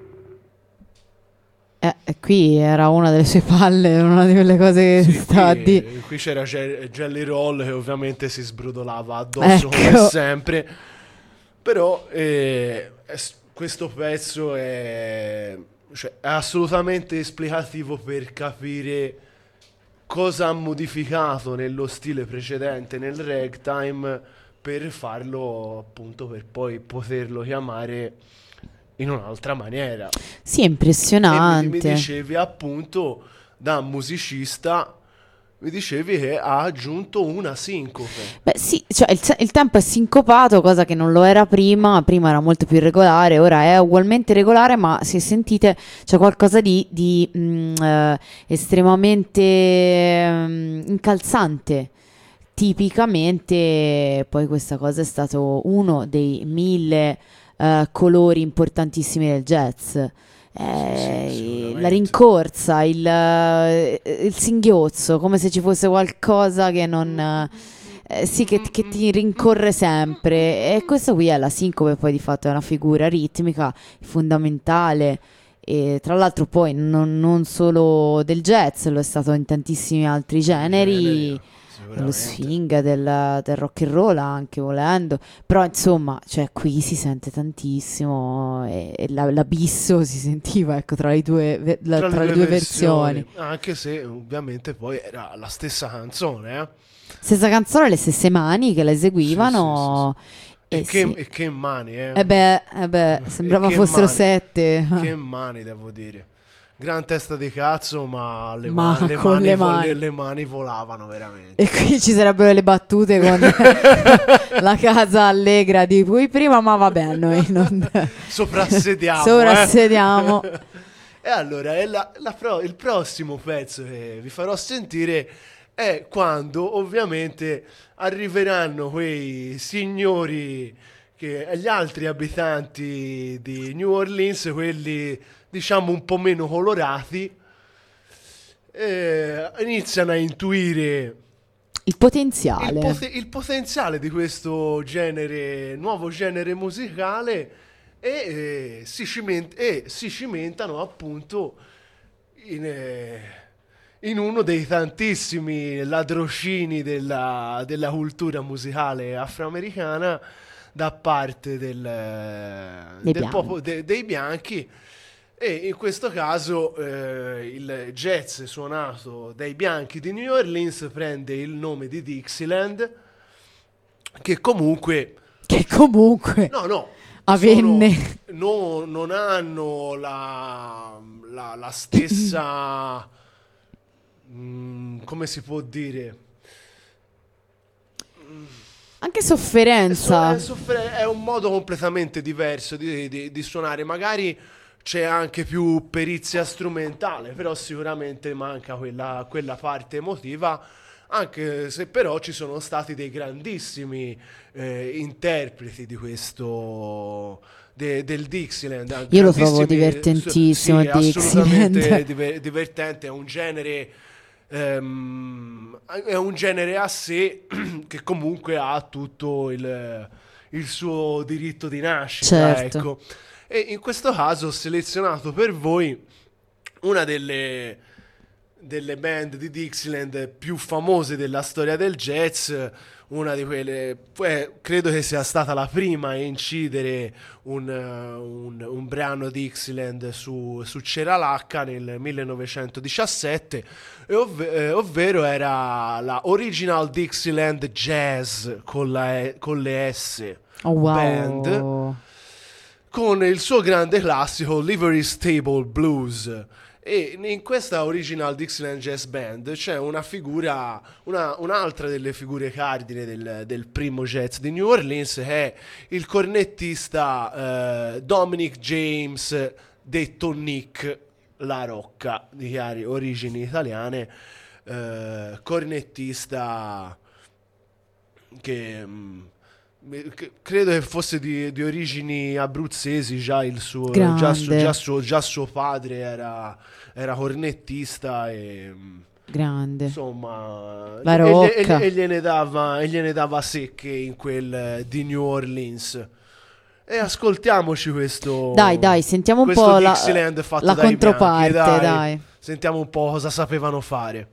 Qui era una delle sue palle, una di quelle cose che sta a dire. Qui c'era Jelly Roll che ovviamente si sbrodolava addosso come Ecco. sempre. Però questo pezzo è assolutamente esplicativo per capire cosa ha modificato nello stile precedente, nel ragtime, per farlo appunto, per poi poterlo chiamare in un'altra maniera. Sì, è impressionante. E mi dicevi appunto, da musicista, mi dicevi che ha aggiunto una sincope. Beh sì, cioè il tempo è sincopato, cosa che non lo era prima era molto più regolare, ora è ugualmente regolare, ma se sentite c'è qualcosa di estremamente incalzante. Tipicamente poi questa cosa è stato uno dei 1000 colori importantissimi del jazz. La rincorsa, il singhiozzo, come se ci fosse qualcosa che non che ti rincorre sempre, e questo qui è la sincope, poi di fatto è una figura ritmica fondamentale, e tra l'altro poi non solo del jazz, lo è stato in tantissimi altri generi. Dello swing, del rock and roll anche, volendo, però insomma, cioè qui si sente tantissimo, e l'abisso si sentiva, ecco, tra le due versioni, anche se ovviamente poi era la stessa canzone, stessa canzone, le stesse mani che la eseguivano. E che mani, sembrava che fossero mani. 7. Che mani, devo dire. Gran testa di cazzo, ma le mani volavano veramente. E qui ci sarebbero le battute con la casa allegra di cui prima, ma vabbè, noi non soprassediamo. E allora il prossimo pezzo che vi farò sentire è quando ovviamente arriveranno quei signori, gli altri abitanti di New Orleans, quelli diciamo un po' meno colorati, iniziano a intuire il potenziale il potenziale di questo nuovo genere musicale, e si cimentano appunto in uno dei tantissimi ladrocini della cultura musicale afroamericana da parte dei bianchi. E in questo caso il jazz suonato dai bianchi di New Orleans prende il nome di Dixieland, che comunque avvenne. Non hanno la stessa come si può dire, anche sofferenza. È un modo completamente diverso di suonare. Magari c'è anche più perizia strumentale, però sicuramente manca quella parte emotiva, anche se però ci sono stati dei grandissimi interpreti di questo del Dixieland. Io lo trovo divertentissimo, sì, Dixieland. Assolutamente divertente, è un genere a sé che comunque ha tutto il suo diritto di nascita, certo. Ecco. E in questo caso ho selezionato per voi una delle band di Dixieland più famose della storia del jazz, una di quelle, credo che sia stata la prima a incidere un brano Dixieland su C'era l'H nel 1917, ovvero era la Original Dixieland Jazz con le S, band, con il suo grande classico Livery Stable Blues. E in questa Original Dixieland Jazz Band c'è una figura, un'altra delle figure cardine del primo jazz di New Orleans, che è il cornettista Dominic James, detto Nick La Rocca, di chiare origini italiane, cornettista che credo che fosse di origini abruzzesi. Già suo padre era cornettista e Grande. insomma La Rocca. e gliene dava secche in quel di New Orleans. E ascoltiamoci questo. Dai, sentiamo un questo po' Dixieland fatto la dai controparte, bianchi, dai. Sentiamo un po' cosa sapevano fare.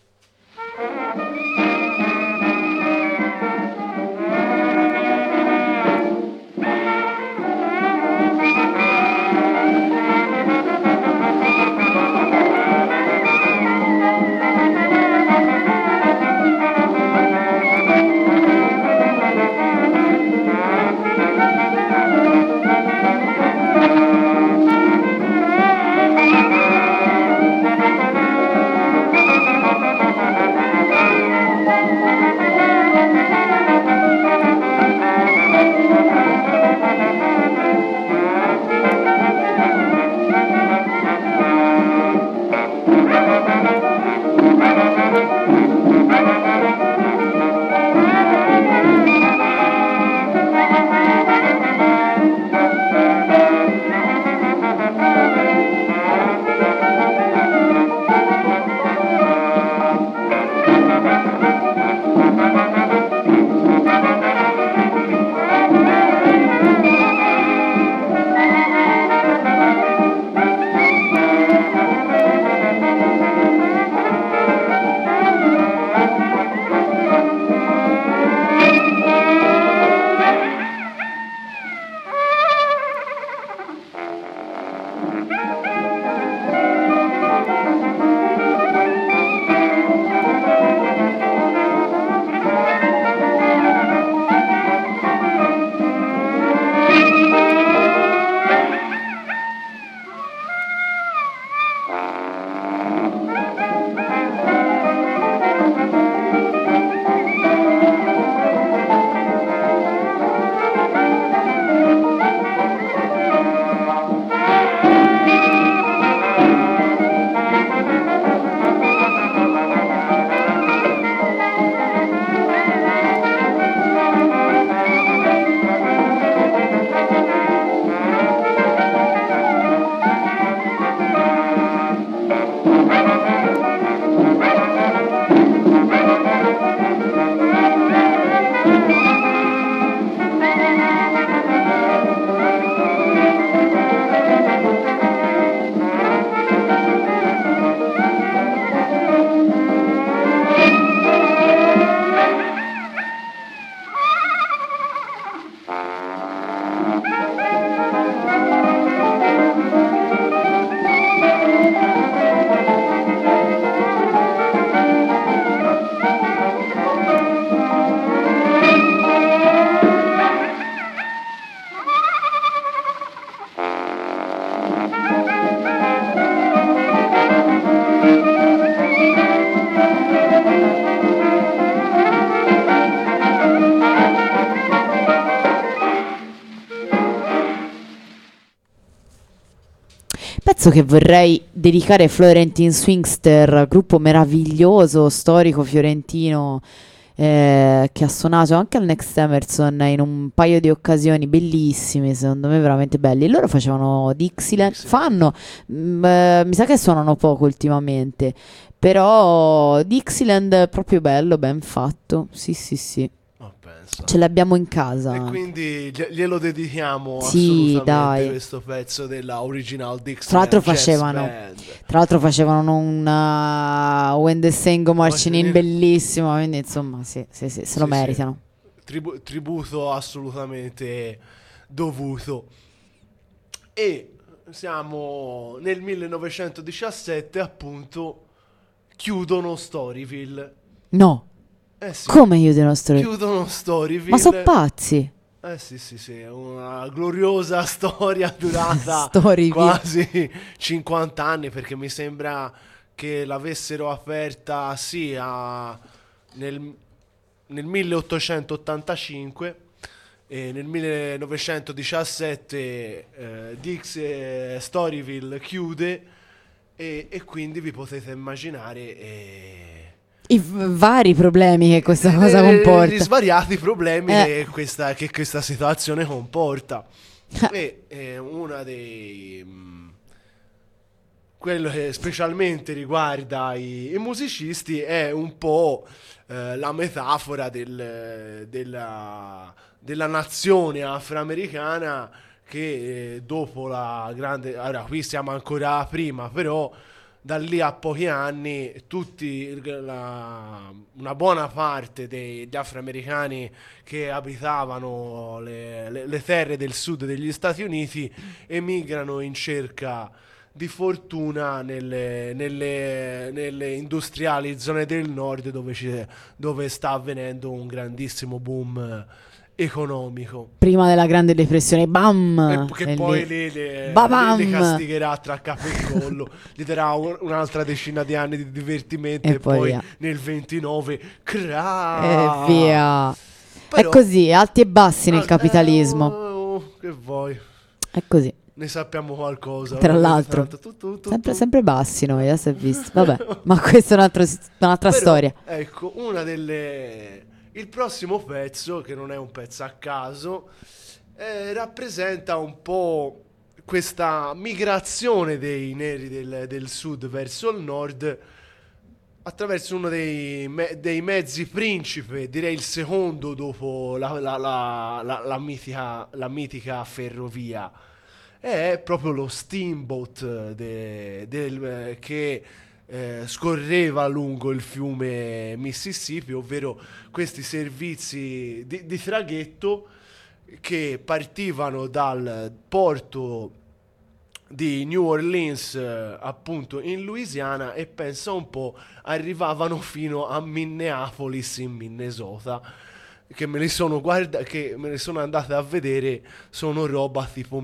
Pezzo che vorrei dedicare ai Florentine Swingster, gruppo meraviglioso, storico fiorentino, che ha suonato anche al Next Emerson in un paio di occasioni bellissime, secondo me veramente belli. Loro facevano Dixieland, mi sa che suonano poco ultimamente, però Dixieland proprio bello, ben fatto, sì. Oh, pensa. Ce l'abbiamo in casa. E quindi glielo dedichiamo Sì, assolutamente dai. questo pezzo della Original Tra Dixieland l'altro Jazz facevano un When the Sun Go Marching In bellissimo, quindi insomma sì, se lo meritano. Tributo assolutamente dovuto. E siamo nel 1917, appunto, chiudono Storyville. No, Eh sì, come chiudono Storyville? chiudono Storyville. Ma sono pazzi. Sì, è una gloriosa storia durata Story quasi 50 anni, perché mi sembra che l'avessero aperta nel 1885 e nel 1917 Storyville chiude e quindi vi potete immaginare I vari problemi che questa cosa comporta. gli svariati problemi che questa situazione comporta. Una quello che specialmente riguarda i musicisti è un po' la metafora della nazione afroamericana che dopo la grande... Allora, qui siamo ancora prima, però da lì a pochi anni una buona parte degli afroamericani che abitavano le terre del sud degli Stati Uniti emigrano in cerca di fortuna nelle industriali zone del nord dove sta avvenendo un grandissimo boom economico. Prima della Grande Depressione, bam! Che poi li castigherà tra capo e collo, gli darà un'altra decina di anni di divertimento e poi nel 29 e via. Però, è così, alti e bassi nel capitalismo. Che vuoi? È così. Ne sappiamo qualcosa. Tra l'altro, sempre bassi noi, si è visto. Vabbè, ma questa è un'altra storia. Ecco, il prossimo pezzo, che non è un pezzo a caso, rappresenta un po' questa migrazione dei neri del sud verso il nord attraverso uno dei mezzi principe, direi il secondo dopo la mitica ferrovia. È proprio lo steamboat che scorreva lungo il fiume Mississippi, ovvero questi servizi di traghetto che partivano dal porto di New Orleans, appunto in Louisiana, e pensa un po' arrivavano fino a Minneapolis in Minnesota, che me ne sono andate a vedere, sono roba tipo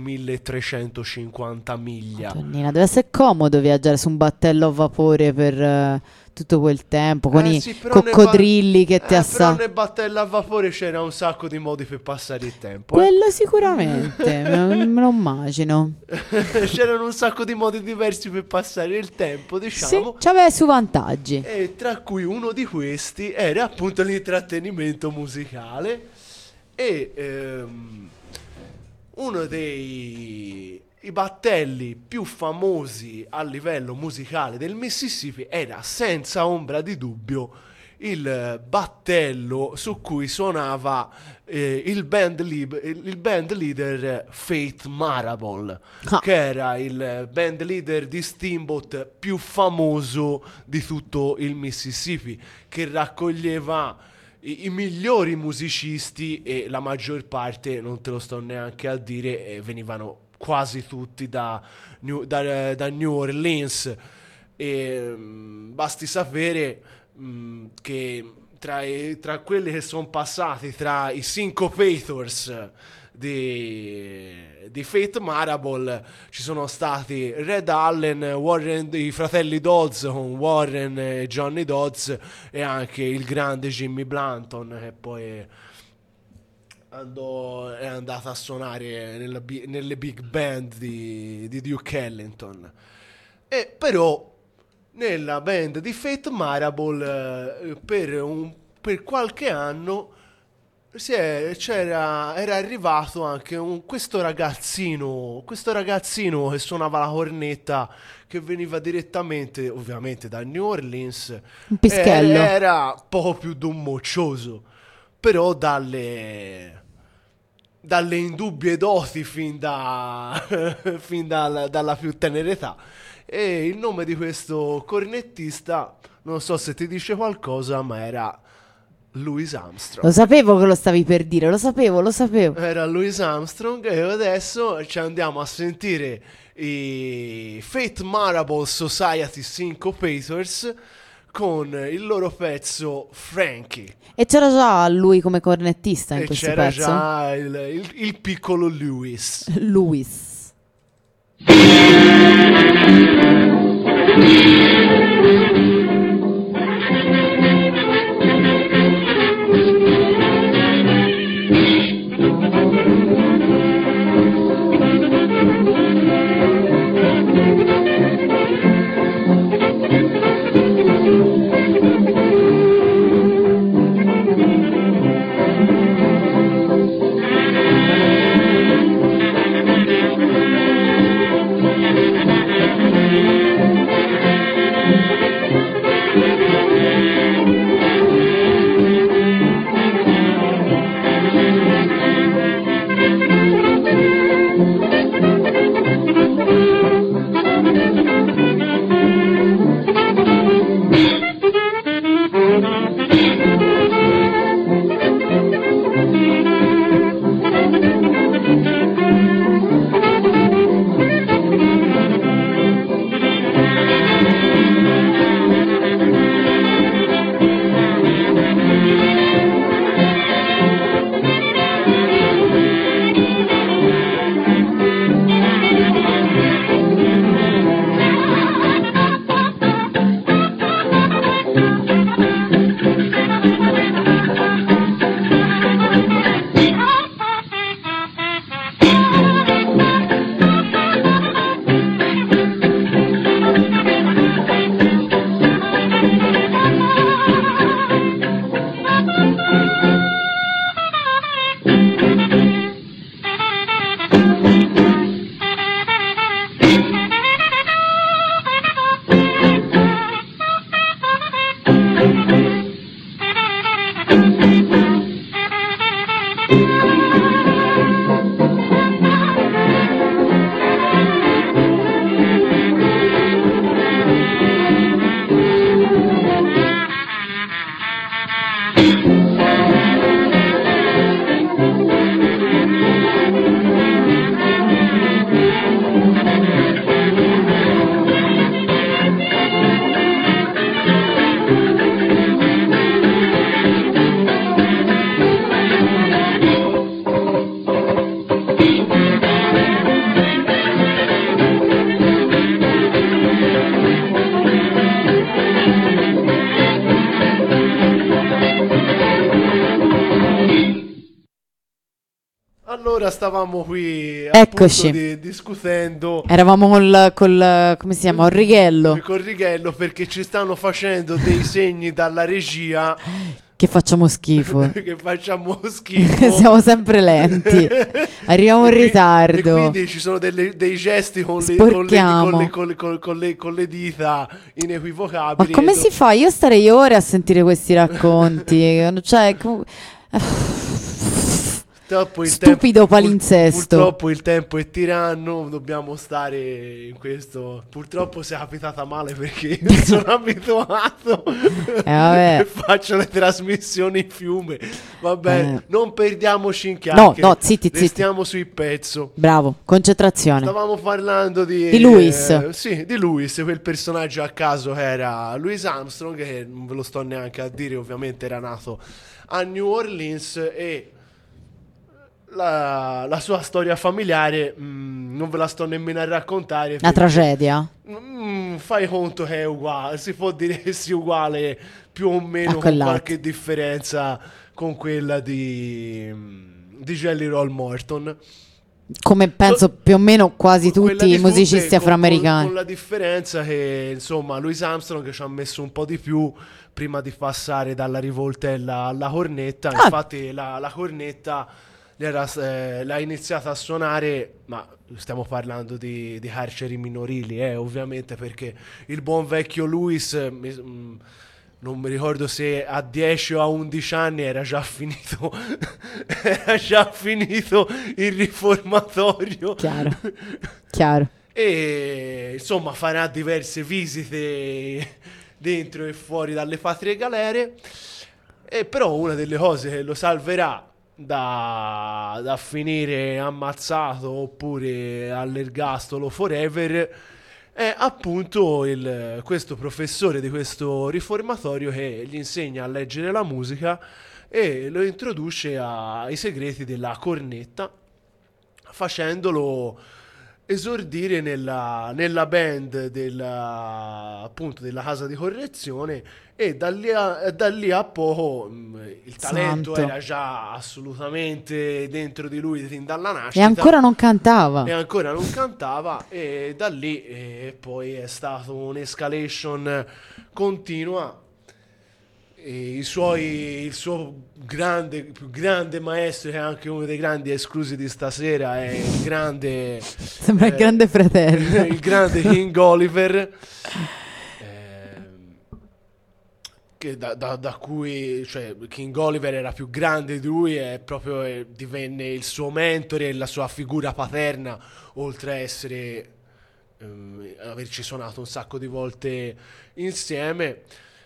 1350 miglia. Madonnina, deve essere comodo viaggiare su un battello a vapore per tutto quel tempo con i coccodrilli che ti però nel battello a vapore c'era un sacco di modi per passare il tempo. Quello sicuramente, me lo immagino. C'erano un sacco di modi diversi per passare il tempo, diciamo. Sì, c'aveva i suoi vantaggi. E tra cui uno di questi era appunto l'intrattenimento musicale e uno dei battelli più famosi a livello musicale del Mississippi era senza ombra di dubbio il battello su cui suonava il band leader Faith Marable, che era il band leader di Steamboat più famoso di tutto il Mississippi, che raccoglieva i migliori musicisti e la maggior parte, non te lo sto neanche a dire, venivano quasi tutti da New Orleans. E basti sapere che tra quelli che sono passati tra i Syncopators di Faith Marable ci sono stati Red Allen, i fratelli Dodds con Warren e Johnny Dodds, e anche il grande Jimmy Blanton, che poi è andato a suonare nelle big band di Duke Ellington. E però nella band di Faith Marable per qualche anno era arrivato anche questo ragazzino che suonava la cornetta, che veniva direttamente ovviamente da New Orleans. Un pischello. Era poco più di un moccioso, però dalle indubbie doti fin dalla più tenera età. E il nome di questo cornettista, non so se ti dice qualcosa, ma era Louis Armstrong. Lo sapevo che lo stavi per dire, lo sapevo. Era Louis Armstrong, e adesso ci andiamo a sentire i Faith Marable Society Syncopators con il loro pezzo Frankie. E c'era già lui come cornettista in E questo c'era pezzo? già il piccolo Lewis. Lewis. Allora stavamo qui Eccoci. appunto discutendo Eravamo col come si chiama? Righello. con Righello perché ci stanno facendo dei segni dalla regia Che facciamo schifo. che facciamo schifo. Siamo sempre lenti. Arriviamo in E ritardo. quindi ci sono dei gesti con Sporchiamo. con le dita Ma inequivocabili. come si fa? Io starei ore a sentire questi racconti. Cioè, Purtroppo il Stupido palinsesto. Purtroppo il tempo è tiranno, dobbiamo stare in questo. Purtroppo si è capitata male perché io sono abituato vabbè. che faccio le trasmissioni in fiume. Vabbè, non perdiamoci in No, chiacchiere. no, zitti. Restiamo sul pezzo. Bravo, concentrazione. Stavamo parlando Di Lewis. Sì, di Lewis, quel personaggio a caso che era Louis Armstrong, che non ve lo sto neanche a dire, ovviamente era nato a New Orleans e la sua storia familiare non ve la sto nemmeno a raccontare. Una tragedia. Fai conto che è uguale, si può dire che sia uguale più o meno, A con quell'altro. qualche differenza con quella di Jelly Roll Morton. Come penso più o meno quasi Quella tutti di i musicisti Football, afroamericani. con la differenza che insomma Louis Armstrong ci ha messo un po' di più prima di passare dalla rivoltella alla cornetta. Infatti la cornetta l'ha iniziata a suonare, ma stiamo parlando di carceri minorili, ovviamente, perché il buon vecchio Louis non mi ricordo se a 10 o a 11 anni era già finito il riformatorio. Chiaro. E insomma farà diverse visite dentro e fuori dalle patrie galere. E però una delle cose che lo salverà da finire ammazzato oppure all'ergastolo forever è appunto questo professore di questo riformatorio che gli insegna a leggere la musica e lo introduce ai segreti della cornetta, facendolo esordire nella band appunto della casa di correzione, e da lì a poco il talento Santo. era già assolutamente dentro di lui fin dalla E nascita. ancora non cantava. E ancora non cantava, e da lì poi è stato un'escalation continua. E il suo più grande maestro, che è anche uno dei grandi esclusi di stasera, è il grande Sembra il grande fratello. il grande King Oliver, che da cui, cioè, King Oliver era più grande di lui, e proprio divenne il suo mentore e la sua figura paterna, oltre a essere averci suonato un sacco di volte insieme.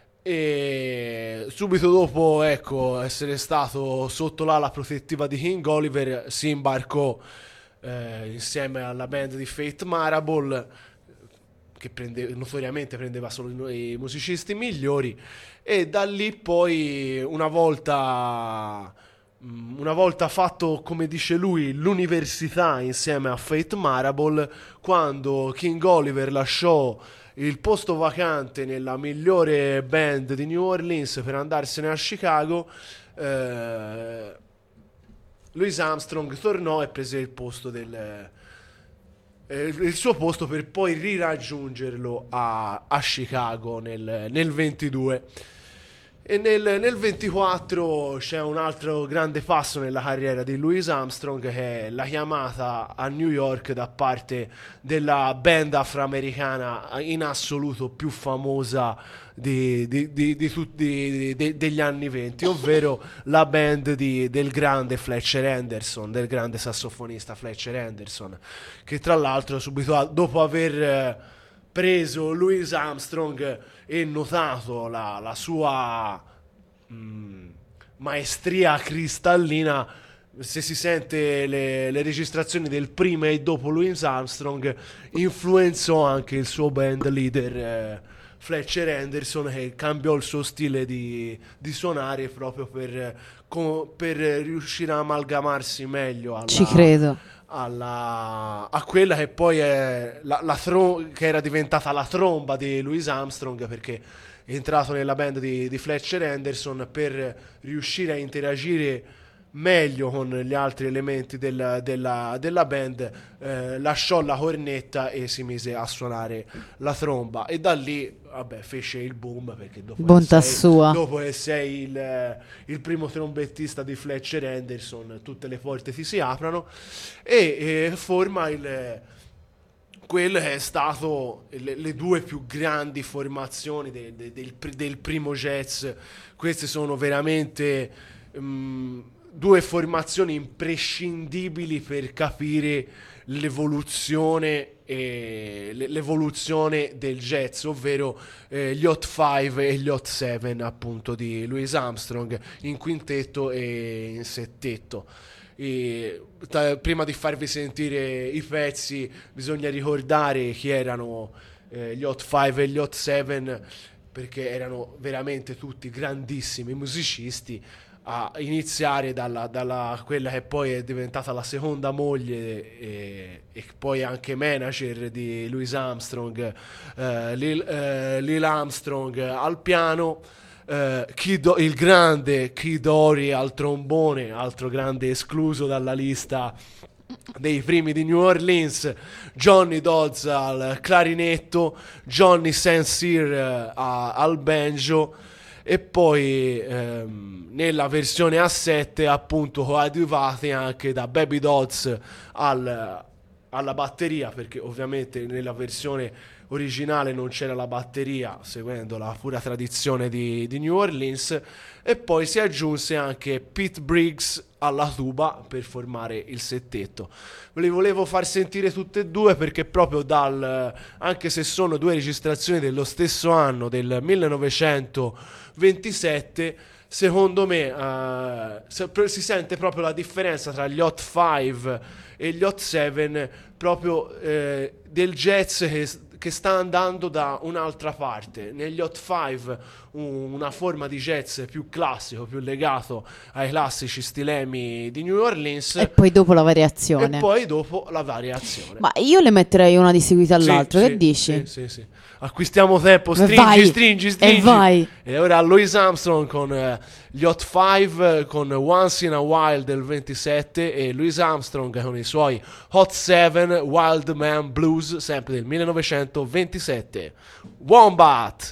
E subito dopo, ecco, essere stato sotto l'ala protettiva di King Oliver, si imbarcò insieme alla band di Faith Marable, che notoriamente prendeva solo i musicisti migliori, e da lì poi una volta fatto, come dice lui, l'università insieme a Faith Marable, quando King Oliver lasciò il posto vacante nella migliore band di New Orleans per andarsene a Chicago, Louis Armstrong tornò e prese il suo posto, per poi riraggiungerlo a Chicago nel 22. E nel 24 c'è un altro grande passo nella carriera di Louis Armstrong, che è la chiamata a New York da parte della band afroamericana in assoluto più famosa degli anni 20, ovvero la band del grande Fletcher Henderson, del grande sassofonista Fletcher Henderson, che tra l'altro subito dopo aver preso Louis Armstrong e notato la sua maestria cristallina, se si sente le registrazioni del prima e dopo Louis Armstrong, influenzò anche il suo band leader Fletcher Henderson, che cambiò il suo stile di suonare proprio per riuscire a amalgamarsi meglio Ci credo. a quella che poi è che era diventata la tromba di Louis Armstrong, perché è entrato nella band di Fletcher Henderson per riuscire a interagire meglio con gli altri elementi della band, lasciò la cornetta e si mise a suonare la tromba, e da lì fece il boom, perché Bontà sua. dopo che sei il primo trombettista di Fletcher Henderson, tutte le porte ti si aprono, e forma quello che è stato le due più grandi formazioni del primo jazz. Queste sono veramente due formazioni imprescindibili per capire l'evoluzione del jazz, ovvero gli Hot 5 e gli Hot 7, appunto, di Louis Armstrong in quintetto e in settetto. Prima di farvi sentire i pezzi bisogna ricordare chi erano gli Hot 5 e gli Hot 7, perché erano veramente tutti grandissimi musicisti, a iniziare dalla quella che poi è diventata la seconda moglie e poi anche manager di Louis Armstrong, Lil Armstrong al piano, il grande Kid Ory al trombone, altro grande escluso dalla lista dei primi di New Orleans, Johnny Dodds al clarinetto, Johnny St. Cyr al banjo, e poi nella versione a 7 appunto coadiuvati anche da Baby Dodds alla batteria, perché ovviamente nella versione originale non c'era la batteria, seguendo la pura tradizione di New Orleans, e poi si aggiunse anche Pete Briggs alla tuba per formare il settetto. Ve li volevo far sentire tutte e due, perché proprio anche se sono due registrazioni dello stesso anno, del 1927, secondo me si sente proprio la differenza tra gli Hot 5 e gli Hot 7, proprio del jazz che sta andando da un'altra parte. Negli Hot Five una forma di jazz più classico, più legato ai classici stilemi di New Orleans, E poi dopo la variazione. e poi dopo la variazione. Ma io le metterei una di seguito all'altro, Sì, che dici? Sì. Acquistiamo tempo, Vai, stringi. e vai. E ora Louis Armstrong con gli Hot Five, con Once in a While del 27, e Louis Armstrong con i suoi Hot Seven Wild Man Blues, sempre del 1927. Wombat!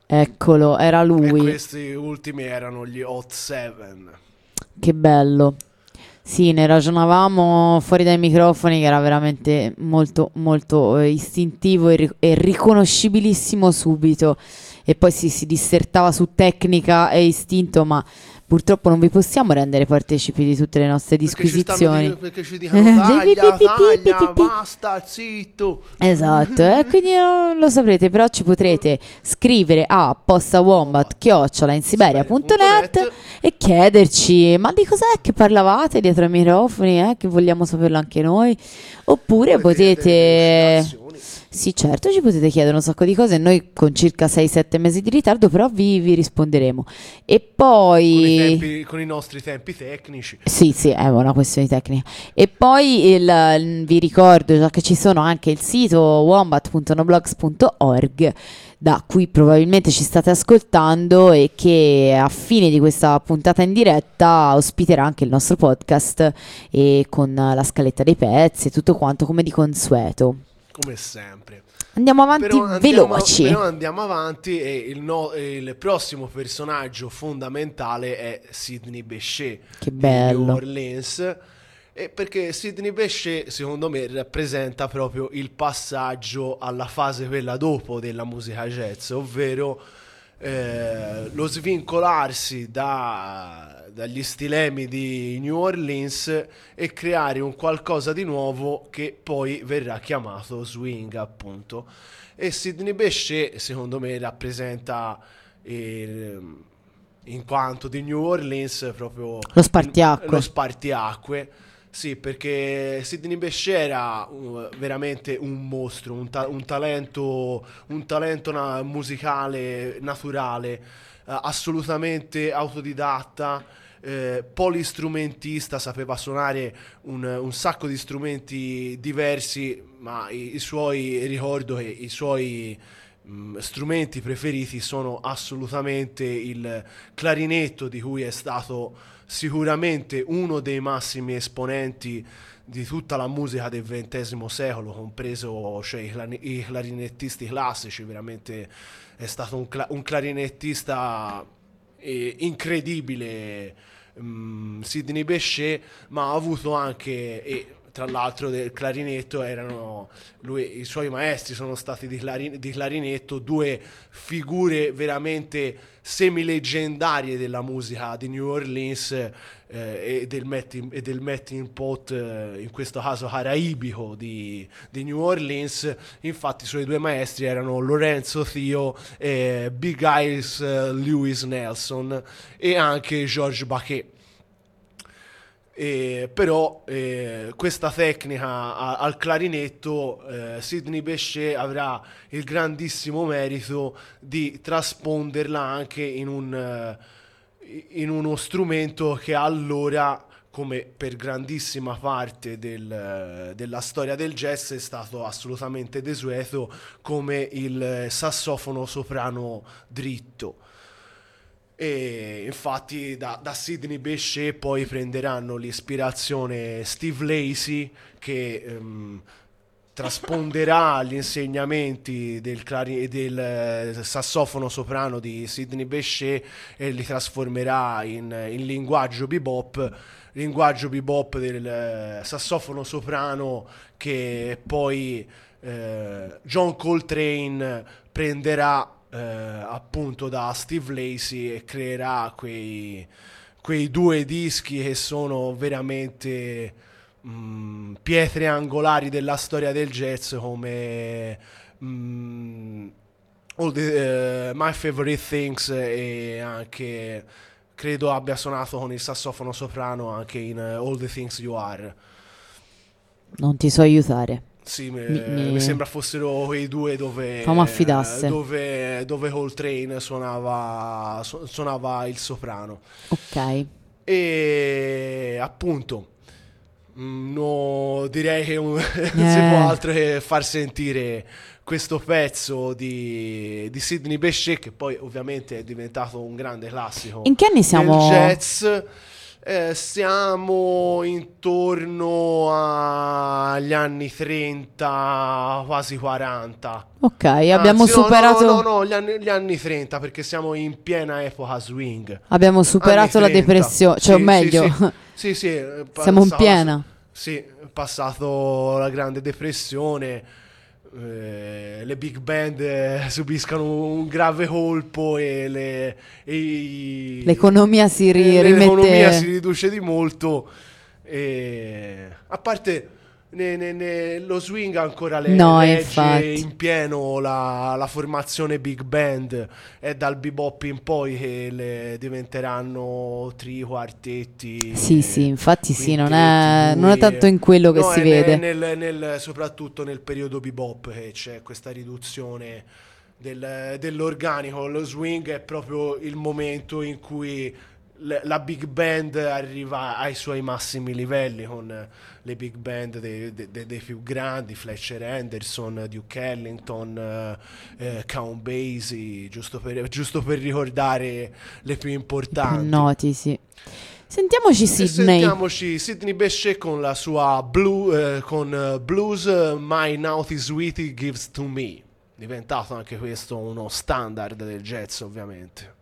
Eccolo, era E lui. questi ultimi erano gli Hot Seven. Che bello. Sì, ne ragionavamo fuori dai microfoni che era veramente molto molto istintivo e riconoscibilissimo subito. E poi si dissertava su tecnica e istinto, ma purtroppo non vi possiamo rendere partecipi di tutte le nostre disquisizioni. Perché ci dicono taglia, basta, zitto. Esatto, quindi non lo saprete, però ci potrete scrivere a postawombat@insiberia.net e chiederci: ma di cos'è che parlavate dietro ai microfoni, che vogliamo saperlo anche noi? Oppure potete... Sì, certo, ci potete chiedere un sacco di cose, noi con circa 6-7 mesi di ritardo, però vi risponderemo. E poi... Con i nostri tempi tecnici. Sì, è una questione tecnica. E poi vi ricordo già che ci sono anche il sito wombat.noblogs.org, da cui probabilmente ci state ascoltando, e che a fine di questa puntata in diretta ospiterà anche il nostro podcast, e con la scaletta dei pezzi e tutto quanto come di consueto. Come sempre. Andiamo avanti veloci. Però andiamo avanti, e il prossimo personaggio fondamentale è Sidney Bechet. Che di bello. New Orleans. Perché Sidney Bechet secondo me rappresenta proprio il passaggio alla fase quella dopo della musica jazz, ovvero lo svincolarsi dagli stilemi di New Orleans e creare un qualcosa di nuovo che poi verrà chiamato swing, appunto. E Sidney Bechet secondo me rappresenta, in quanto di New Orleans, proprio Lo spartiacque. lo spartiacque. Sì, perché Sidney Bechet era veramente un mostro, un talento musicale naturale, assolutamente autodidatta, polistrumentista, sapeva suonare un sacco di strumenti diversi, ma ricordo che i suoi strumenti preferiti sono assolutamente il clarinetto, di cui è stato sicuramente uno dei massimi esponenti di tutta la musica del XX secolo, compreso, cioè, i clarinettisti classici. Veramente è stato un clarinettista incredibile, Sidney Bechet, ma ha avuto anche... tra l'altro del clarinetto i suoi maestri sono stati di clarinetto, due figure veramente semileggendarie della musica di New Orleans, e del melting pot, in questo caso caraibico, di New Orleans. Infatti i suoi due maestri erano Lorenzo Theo e Big Eyes Lewis Nelson, e anche George Baquet. Però questa tecnica al clarinetto, Sidney Bechet avrà il grandissimo merito di trasponderla anche in uno strumento che allora, come per grandissima parte della storia del jazz, è stato assolutamente desueto, come il sassofono soprano dritto. E infatti da Sidney Bechet poi prenderanno l'ispirazione Steve Lacy, che trasponderà gli insegnamenti del sassofono soprano di Sidney Bechet e li trasformerà in linguaggio bebop del sassofono soprano, che poi John Coltrane prenderà appunto da Steve Lacy, e creerà quei due dischi che sono veramente pietre angolari della storia del jazz, come My Favorite Things, e anche credo abbia suonato con il sassofono soprano anche in All the Things You Are. Non ti so aiutare. Sì, mi sembra fossero quei due dove Coltrane suonava il soprano. Ok. E appunto direi che non si può altro che far sentire questo pezzo di Sidney Bechet, che poi ovviamente è diventato un grande classico In che anni siamo? del jazz. Siamo intorno agli anni 30, quasi 40. Ok, abbiamo Anzi, no, superato. no, gli anni 30, perché siamo in piena epoca swing. Abbiamo superato Anni la 30. depressione, cioè, o Sì, meglio, sì, sì, siamo in piena. Sì, è passato la Grande Depressione. Le big band subiscono un grave colpo e L'economia si l'economia si rimette. riduce di molto. A parte lo swing ancora No, regge infatti. in pieno la formazione big band. È dal bebop in poi che diventeranno trio, quartetti, Sì, infatti sì, non quintetti, è tanto in quello che no, si è vede. soprattutto nel periodo bebop che c'è questa riduzione dell'organico. Lo swing è proprio il momento in cui la big band arriva ai suoi massimi livelli, con le big band dei più grandi, Fletcher Henderson, Duke Ellington, Count Basie, giusto per ricordare le più importanti. Noti, sì. Sentiamoci E Sydney. sentiamoci Sidney Bechet con la sua Blues My Naughty Sweetie Gives to Me, diventato anche questo uno standard del jazz, ovviamente.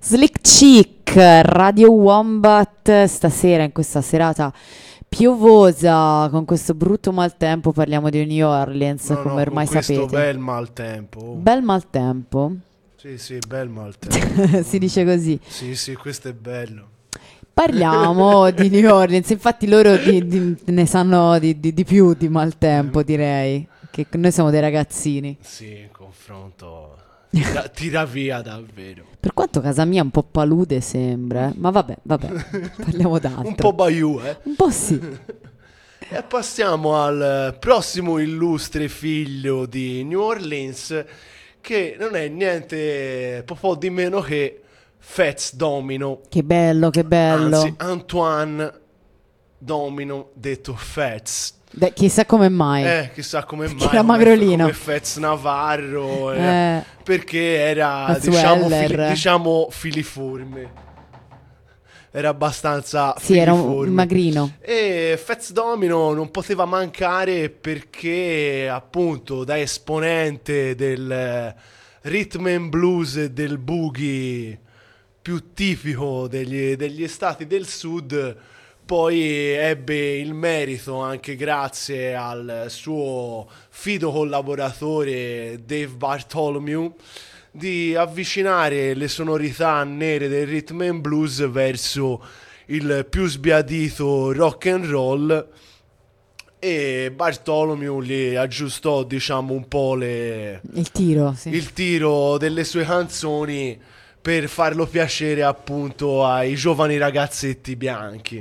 Slick Chick, Radio Wombat, stasera in questa serata piovosa, con questo brutto maltempo parliamo di New Orleans, No, come ormai con questo sapete. bel maltempo. Bel maltempo? Sì, bel maltempo. Si dice così. Sì, questo è bello. Parliamo di New Orleans, infatti loro ne sanno di più di maltempo, direi, che noi siamo dei ragazzini. Sì, in confronto tira via davvero. Per quanto casa mia un po' palude sembra, ma vabbè, parliamo d'altro. Un po' Bayou, eh? Un po' sì. E passiamo al prossimo illustre figlio di New Orleans, che non è niente po' di meno che Fats Domino. Che bello, che bello. Anzi, Antoine Domino, detto Fats. Chissà come mai. Chissà come mai. era magrolino. Come Fats Navarro. Eh. Perché era, Fats diciamo, Weller. diciamo, filiforme. Era abbastanza Sì, era un filiforme. magrino. E Fats Domino non poteva mancare perché, appunto, da esponente del rhythm and blues e del boogie più tipico degli stati del sud, poi ebbe il merito, anche grazie al suo fido collaboratore Dave Bartholomew, di avvicinare le sonorità nere del rhythm and blues verso il più sbiadito rock and roll, e Bartholomew gli aggiustò, diciamo, un po' Il tiro, sì. il tiro delle sue canzoni per farlo piacere, appunto, ai giovani ragazzetti bianchi.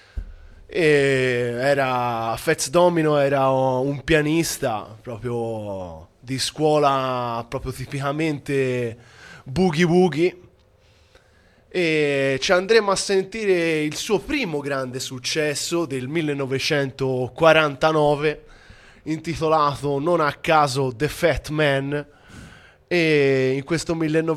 E Fats Domino era un pianista proprio di scuola, proprio tipicamente boogie woogie, e ci andremo a sentire il suo primo grande successo del 1949, intitolato non a caso The Fat Man. E in questo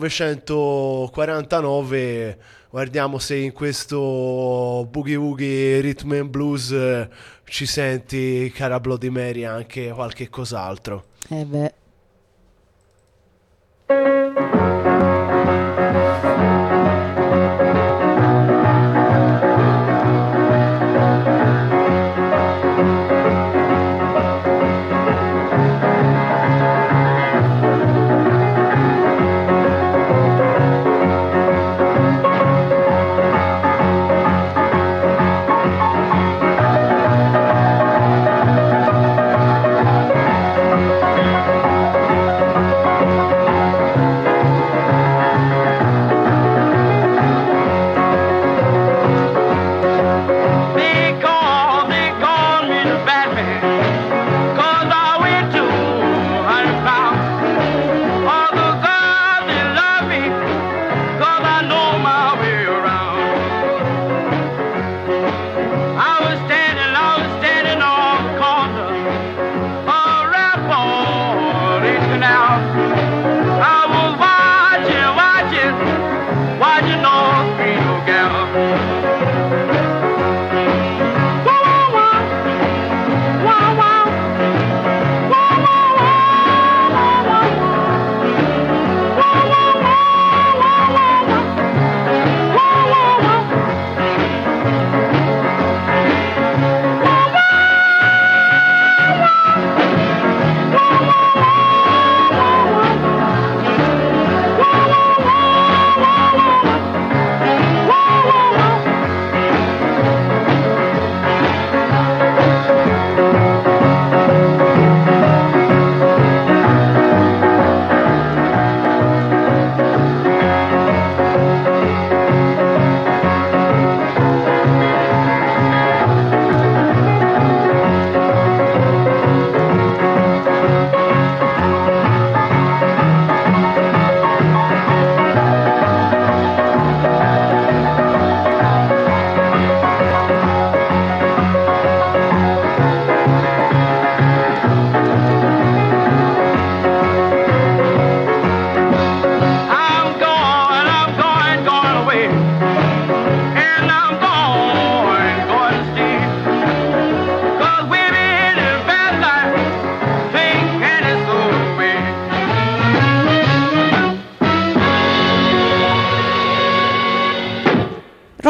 1949 guardiamo se in questo boogie woogie rhythm and blues ci senti, cara Bloody Mary, anche qualche cos'altro. Beh.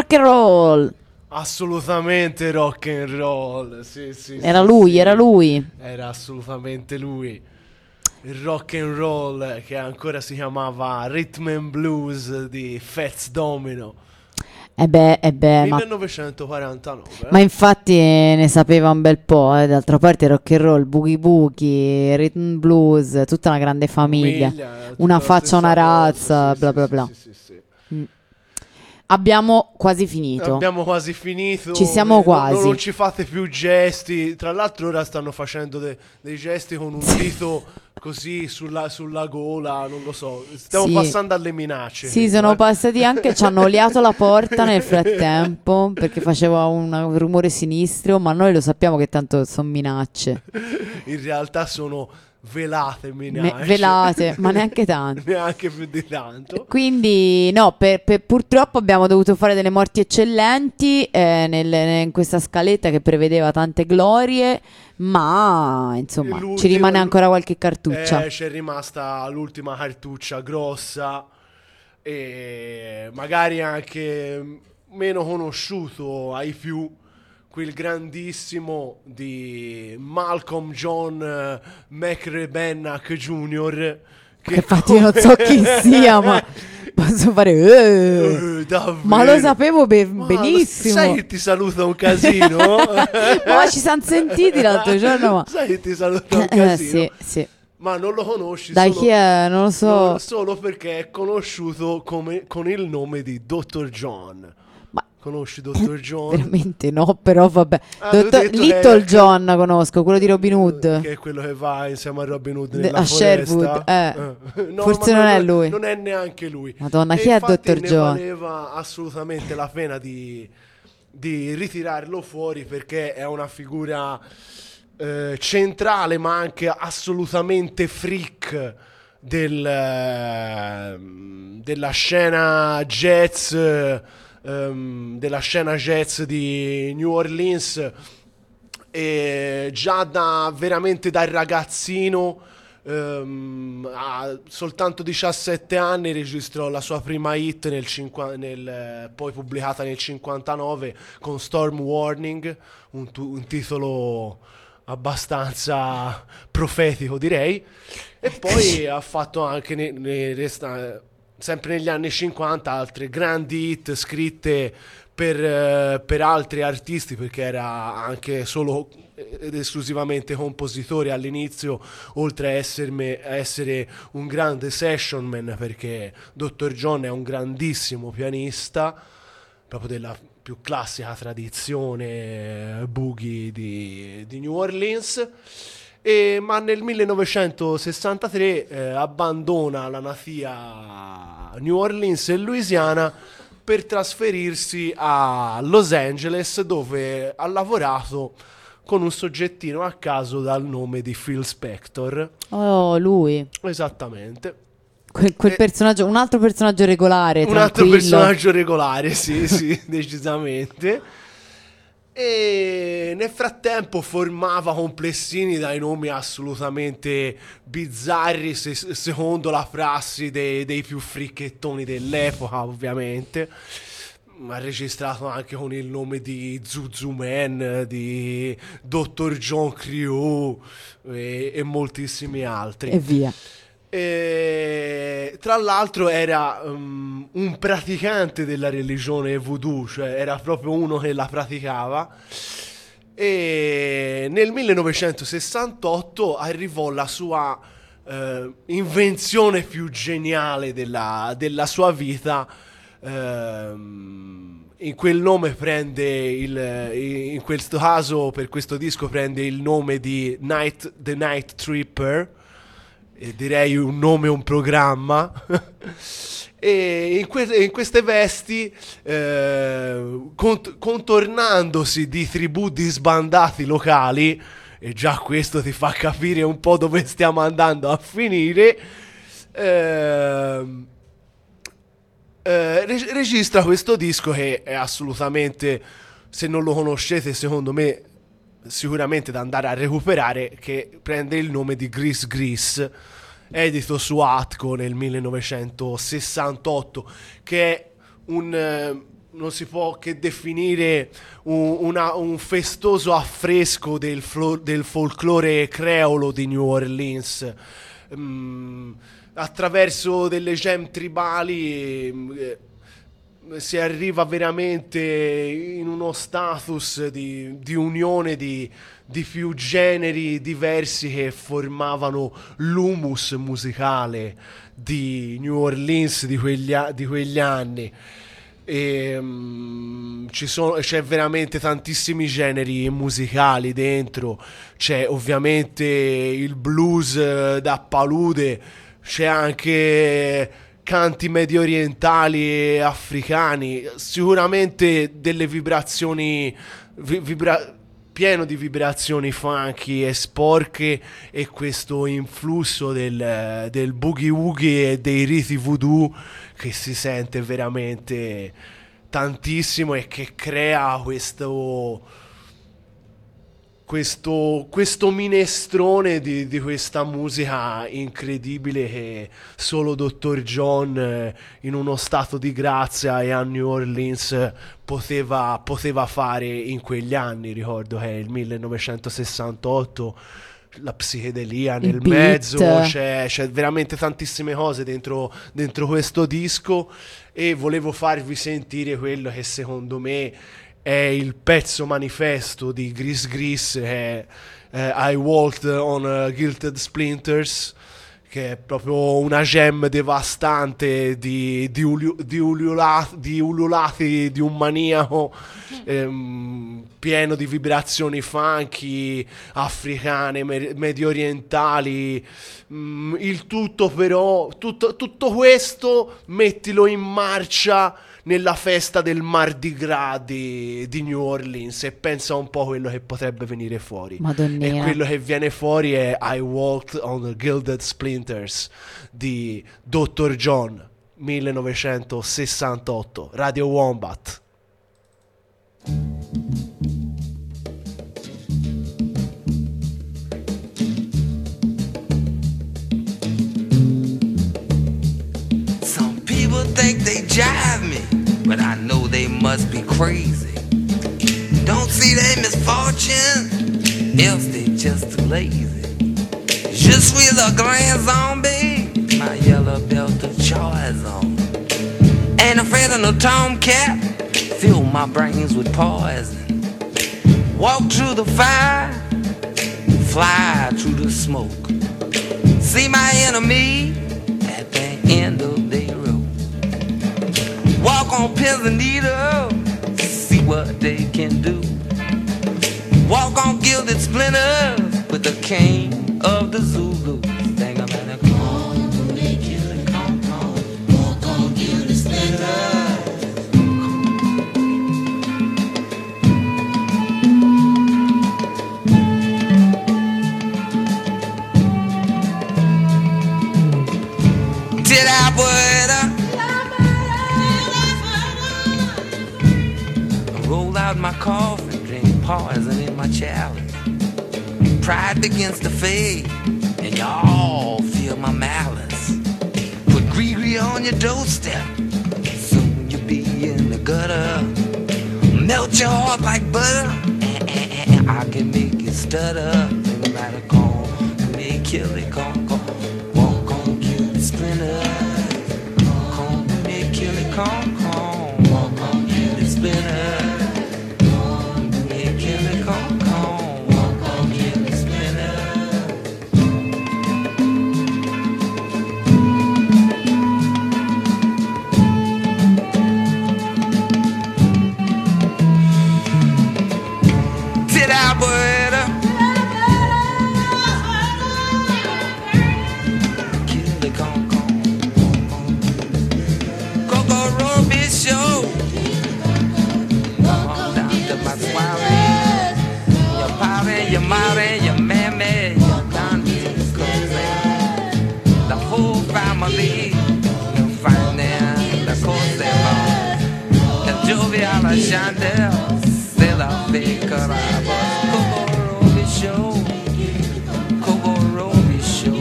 rock and roll. Assolutamente rock and roll. Sì, sì, Era sì, lui, sì. era lui. Era assolutamente lui. Il rock and roll che ancora si chiamava Rhythm and Blues di Fats Domino. E beh, ma 1949. Ma infatti ne sapeva un bel po', d'altra parte rock and roll, boogie boogie, rhythm blues, tutta una grande famiglia, Tutta una la faccia, stessa una cosa, razza, sì, bla sì, bla sì, bla. sì, sì, sì. Abbiamo quasi finito. Abbiamo quasi finito. Ci siamo quasi. Non ci fate più gesti. Tra l'altro ora stanno facendo dei gesti con un dito così sulla gola, non lo so. Stiamo Sì. passando alle minacce. Sì, credo, sono passati anche, ci hanno oliato la porta nel frattempo perché faceva un rumore sinistro, ma noi lo sappiamo che tanto sono minacce. In realtà sono velate minacce. Velate, ma neanche tanto. Neanche più di tanto. Quindi no, purtroppo abbiamo dovuto fare delle morti eccellenti in questa scaletta che prevedeva tante glorie, ma insomma ci rimane ancora qualche cartuccia. C'è rimasta l'ultima cartuccia grossa e magari anche meno conosciuto ai più, quel grandissimo di Malcolm John McRebennack Jr. Che infatti io non so chi sia, ma posso fare davvero. ma lo sapevo Ma benissimo. sai che ti saluta un casino? Ma ci siamo sentiti l'altro giorno, ma Sai che ti saluta un casino? sì. Ma non lo conosci Dai, solo, chi è? Non lo so. solo perché è conosciuto con il nome di Dr. John. Ma Conosci Dr. John? veramente no, però vabbè. Avevo detto Little che- John conosco, quello di Robin Hood. Che è quello che va insieme a Robin Hood De- nella a foresta. Sherwood, No, forse ma non è lui. Non è neanche lui. Madonna, E chi è infatti Dr. ne John? valeva assolutamente la pena di ritirarlo fuori perché è una figura centrale ma anche assolutamente freak della scena jazz di New Orleans, e già veramente da ragazzino, a soltanto 17 anni registrò la sua prima hit poi pubblicata nel 59 con Storm Warning, un titolo abbastanza profetico, direi. E poi ha fatto anche sempre negli anni 50 altre grandi hit scritte per altri artisti, perché era anche solo ed esclusivamente compositore all'inizio, oltre a essere un grande session man, perché Dr. John è un grandissimo pianista, proprio della più classica tradizione boogie di New Orleans. Ma nel 1963 abbandona la natia New Orleans e Louisiana per trasferirsi a Los Angeles, dove ha lavorato con un soggettino a caso dal nome di Phil Spector. Oh, lui. Esattamente. Quel personaggio, un altro personaggio regolare, Un altro tranquillo. personaggio regolare, sì, sì, decisamente. E nel frattempo formava complessini dai nomi assolutamente bizzarri, secondo la prassi dei più fricchettoni dell'epoca, ovviamente. Ha registrato anche con il nome di Zuzu Man, di Dr. John Crew e moltissimi altri. E via. E, tra l'altro era un praticante della religione voodoo, cioè era proprio uno che la praticava. E nel 1968 arrivò la sua invenzione più geniale della sua vita. In quel nome prende in questo caso, per questo disco, prende il nome di The Night Tripper, e direi un nome, un programma. E in queste vesti, contornandosi di tribù di sbandati locali, e già questo ti fa capire un po' dove stiamo andando a finire, registra questo disco che è assolutamente, se non lo conoscete, secondo me sicuramente da andare a recuperare, che prende il nome di Grease Grease, edito su Atco nel 1968, che è non si può che definire un festoso affresco del folklore creolo di New Orleans. Attraverso delle jam tribali si arriva veramente in uno status di unione di più generi diversi che formavano l'humus musicale di New Orleans di quegli anni. E, c'è veramente tantissimi generi musicali dentro. C'è ovviamente il blues da palude, c'è anche canti medio orientali e africani, sicuramente delle vibrazioni pieno di vibrazioni funky e sporche, e questo influsso del boogie woogie e dei riti voodoo che si sente veramente tantissimo e che crea questo minestrone di questa musica incredibile che solo Dr. John in uno stato di grazia e a New Orleans poteva fare in quegli anni. Ricordo che è il 1968, la psichedelia nel mezzo, c'è veramente tantissime cose dentro questo disco, e volevo farvi sentire quello che secondo me è il pezzo manifesto di Gris Gris, che è I Walked on Gilded Splinters, che è proprio una jam devastante di ululati di un maniaco, pieno di vibrazioni funky, africane, medio orientali, il tutto però, tutto questo mettilo in marcia nella festa del Mardi Gras di New Orleans, e pensa un po' quello che potrebbe venire fuori. Madonnina. E quello che viene fuori è I Walked on the Gilded Splinters di Dr. John, 1968, Radio Wombat. Some people think they jive me, but I know they must be crazy. Don't see their misfortune, else they just too lazy. Je suis le grand zombie, my yellow belt of choice on. Ain't afraid of no tomcat, fill my brains with poison. Walk through the fire, fly through the smoke. See my enemy at the end of their rope. Walk on pins and needles, see what they can do. Walk on gilded splinters with the king of the Zulu. Think about it, come on, they kill it, come on. Walk on gilded splinters. Did I put roll out my coffin, drink poison in my chalice. Pride begins to fade, and y'all feel my malice. Put Gregory on your doorstep, soon you'll be in the gutter. Melt your heart like butter, and I can make you stutter. Think about it, call me, kill it, come, walk on, kill the splinter. Come me, kill it, come, walk on, kill the splinter. Your mommy, your mammy, your auntie, the whole family, you'll find them, the Cosemo, the jovial Chandel, still a big carabo, Kogorobi show, Kogorobi show,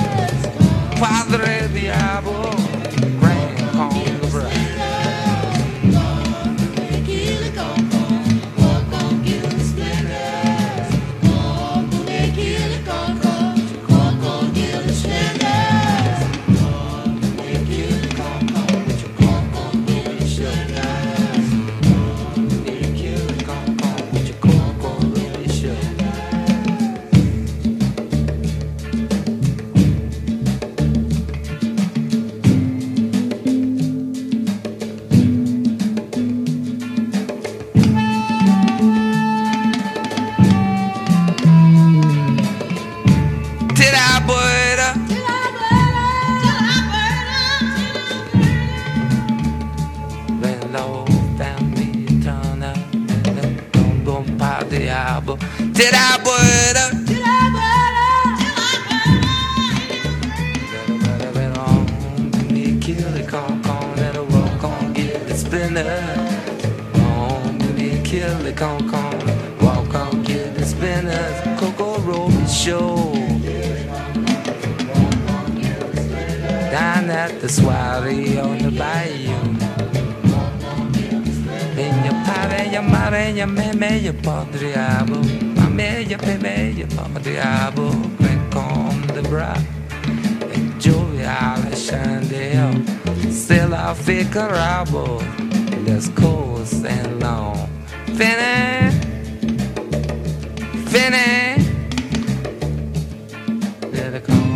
Padre Diabo, Grand Conga Bride. Till I boil up. Kill the con, let her walk on, get the splinter. Kill the con, walk on, get the spinners. Coco Roby Show. Down at the soiree on the bayou. In your pare, your mare, your meme, your padriabo. Mame, your peme, your padriabo. Crank on the bra. Jovial Chandelle. Still I figure rabo. Let's coast and long. Finny, Finny. Let it come.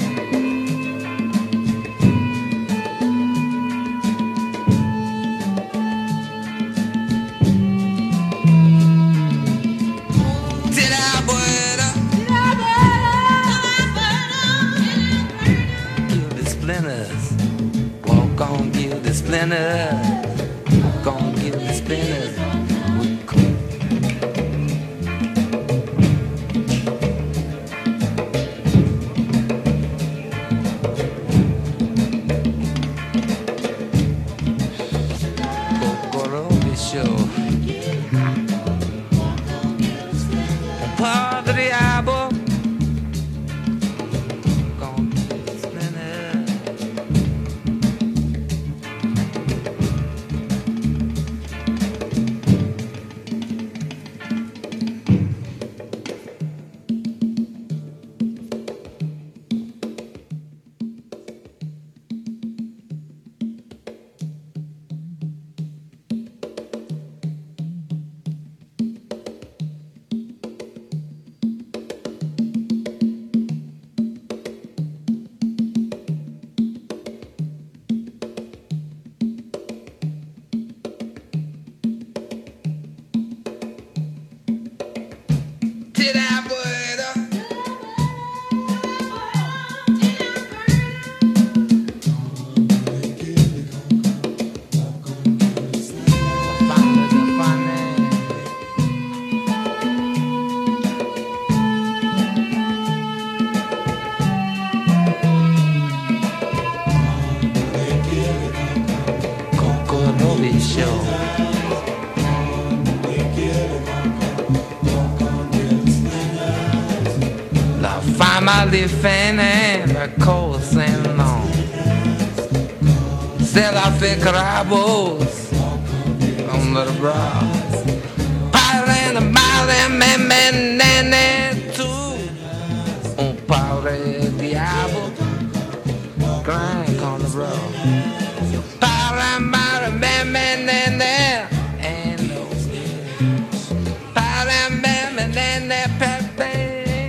Gon' give the splinters, gon' give the spinners. Coco Show. Padriabo. Family fanning the coast and long. Still I figure rabos on the brow. Piling the mountain, man, too. Un padre diablo, crank on the brow. Piling mountain, man, and no. Piling man, pepe.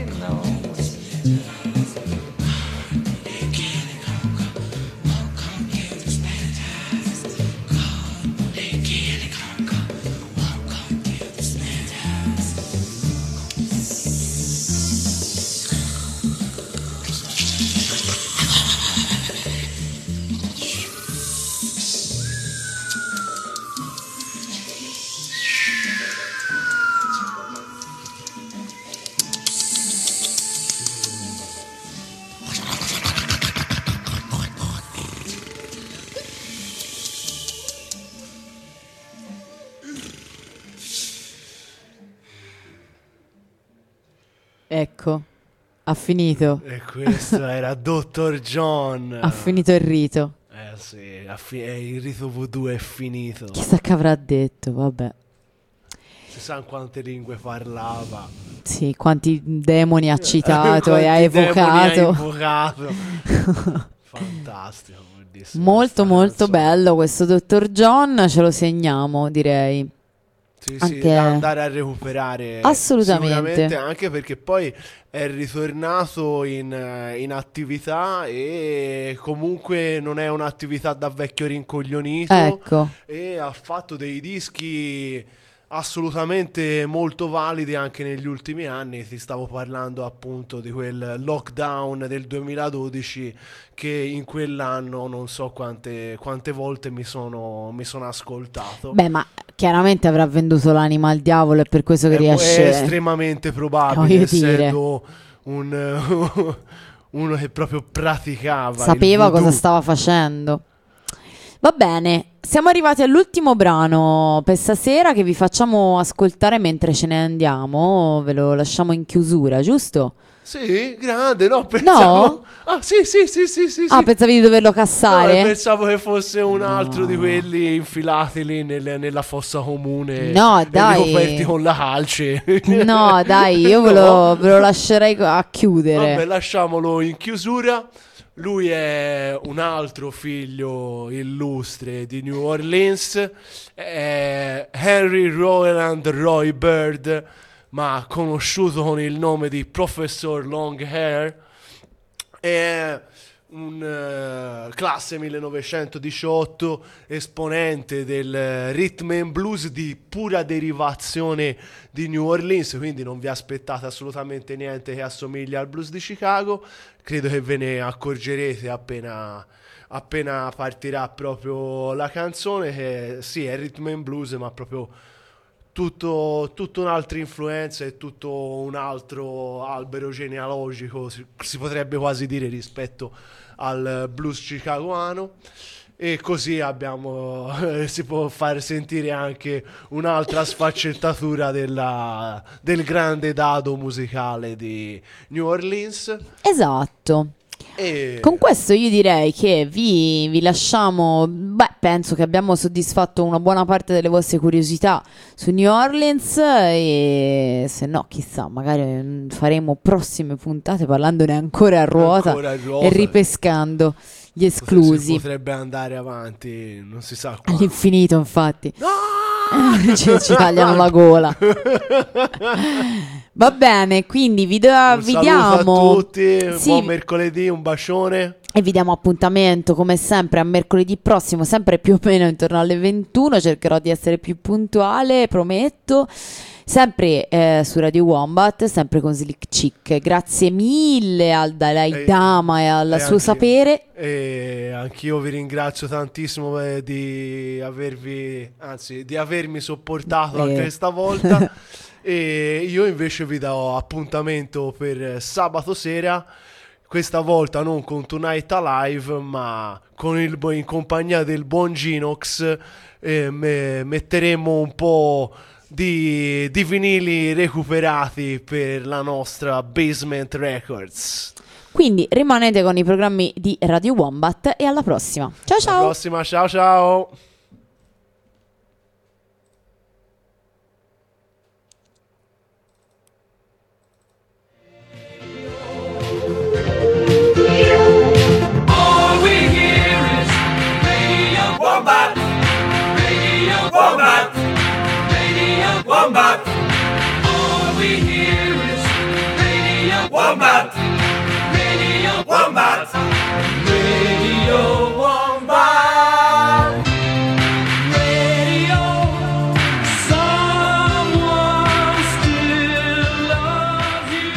Ecco, ha finito. E questo era Dr. John. Ha finito il rito. Sì, il rito voodoo è finito. Chissà che avrà detto, vabbè. Si sa quante lingue parlava. Sì, quanti demoni ha citato Quanti e ha evocato. Fantastico, bellissimo. Molto molto bello questo Dr. John, ce lo segniamo, direi. Sì, Anche... da andare a recuperare assolutamente, sicuramente, anche perché poi è ritornato in attività e comunque non è un'attività da vecchio rincoglionito, ecco. e ha fatto dei dischi assolutamente molto validi anche negli ultimi anni. Ti stavo parlando appunto di quel lockdown del 2012 che in quell'anno non so quante volte mi sono ascoltato. Beh, ma chiaramente avrà venduto l'anima al diavolo, è per questo che È riesce. estremamente probabile, Voglio dire. essendo uno che proprio praticava, Sapeva il voodoo. cosa stava facendo. Va bene, siamo arrivati all'ultimo brano per stasera che vi facciamo ascoltare mentre ce ne andiamo. Ve lo lasciamo in chiusura, giusto? Sì, grande, no, pensavo... Ah, sì. Ah, pensavi di doverlo No, cassare? pensavo che fosse un altro di quelli infilati lì nella fossa comune. No, e dai. ricoperti con la calce. No, dai, io ve lo lascerei a chiudere. Vabbè, lasciamolo in chiusura. Lui è un altro figlio illustre di New Orleans, è Henry Roland Roy Bird, ma conosciuto con il nome di Professor Longhair. È un classe 1918, esponente del rhythm and blues di pura derivazione di New Orleans, quindi non vi aspettate assolutamente niente che assomiglia al blues di Chicago. Credo che ve ne accorgerete appena partirà proprio la canzone, che sì, è rhythm and blues, ma proprio tutto un'altra influenza e tutto un altro albero genealogico, si potrebbe quasi dire, rispetto al blues chicagoano. E così si può far sentire anche un'altra sfaccettatura del grande dado musicale di New Orleans. Esatto. E Con questo io direi che vi lasciamo. Beh, penso che abbiamo soddisfatto una buona parte delle vostre curiosità su New Orleans, e se no, chissà, magari faremo prossime puntate parlandone ancora a ruota, e ripescando gli esclusi si potrebbe andare avanti, non si sa quanto. all'infinito, infatti. Ci tagliano la gola. Va bene, quindi vi Un diamo saluto a tutti, Sì, buon mercoledì, un bacione. e vi diamo appuntamento come sempre a mercoledì prossimo, sempre più o meno intorno alle 21. Cercherò di essere più puntuale, prometto. Sempre su Radio Wombat, sempre con Slick Chick. Grazie mille al Dalai Lama e al suo sapere. E anch'io vi ringrazio tantissimo di avermi sopportato anche stavolta. E io invece vi do appuntamento per sabato sera, questa volta non con Tonight Alive, ma in compagnia del buon Ginox. Metteremo un po' di vinili recuperati per la nostra Basement Records. Quindi rimanete con i programmi di Radio Wombat e alla prossima. Ciao ciao. Alla prossima, ciao ciao. All we hear is Radio Wombat, Radio Wombat, Radio Wombat. All we hear is Radio Wombat, Radio Wombat, Radio Wombat, Radio. Someone still loves you.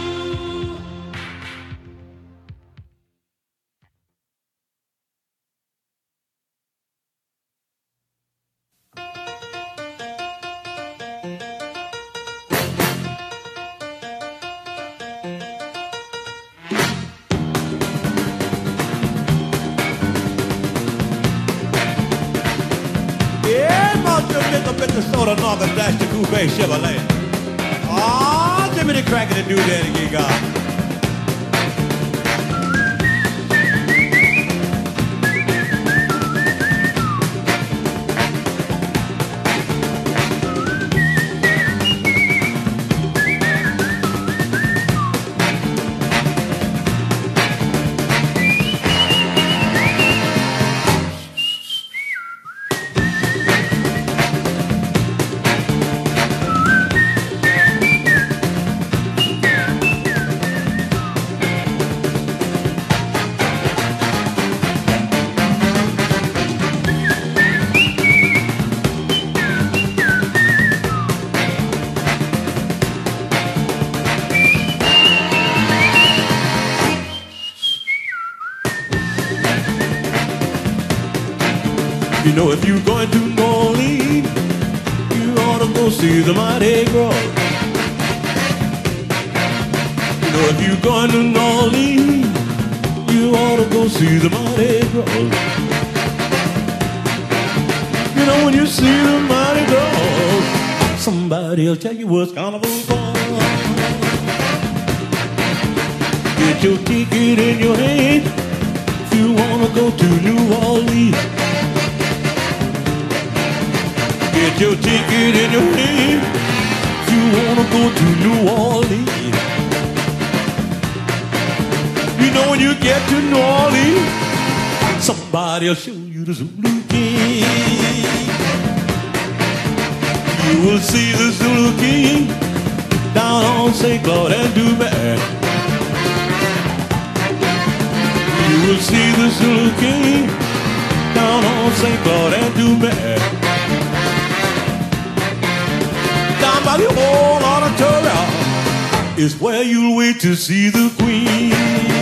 Yeah, Monster bit the soda Northern Dash the Coupe Chevrolet. Ah, Jimmy the Cracker to do that again, God. You know, if you're going to New Orleans, you ought to go see the Mardi Gras. You know, if you're going to New Orleans, you ought to go see the Mardi Gras. You know, when you see the Mardi Gras, somebody'll tell you what's carnival's for. Get your ticket in your hand if you wanna go to New Orleans. Get your ticket in your hand if you wanna go to New Orleans. You know, when you get to New Orleans, somebody'll show you the Zulu King. You will see the Zulu King down on St. Claude and Dumas. You will see the Zulu King down on St. Claude and Dumas. Down by the old auditorium is where you'll wait to see the Queen.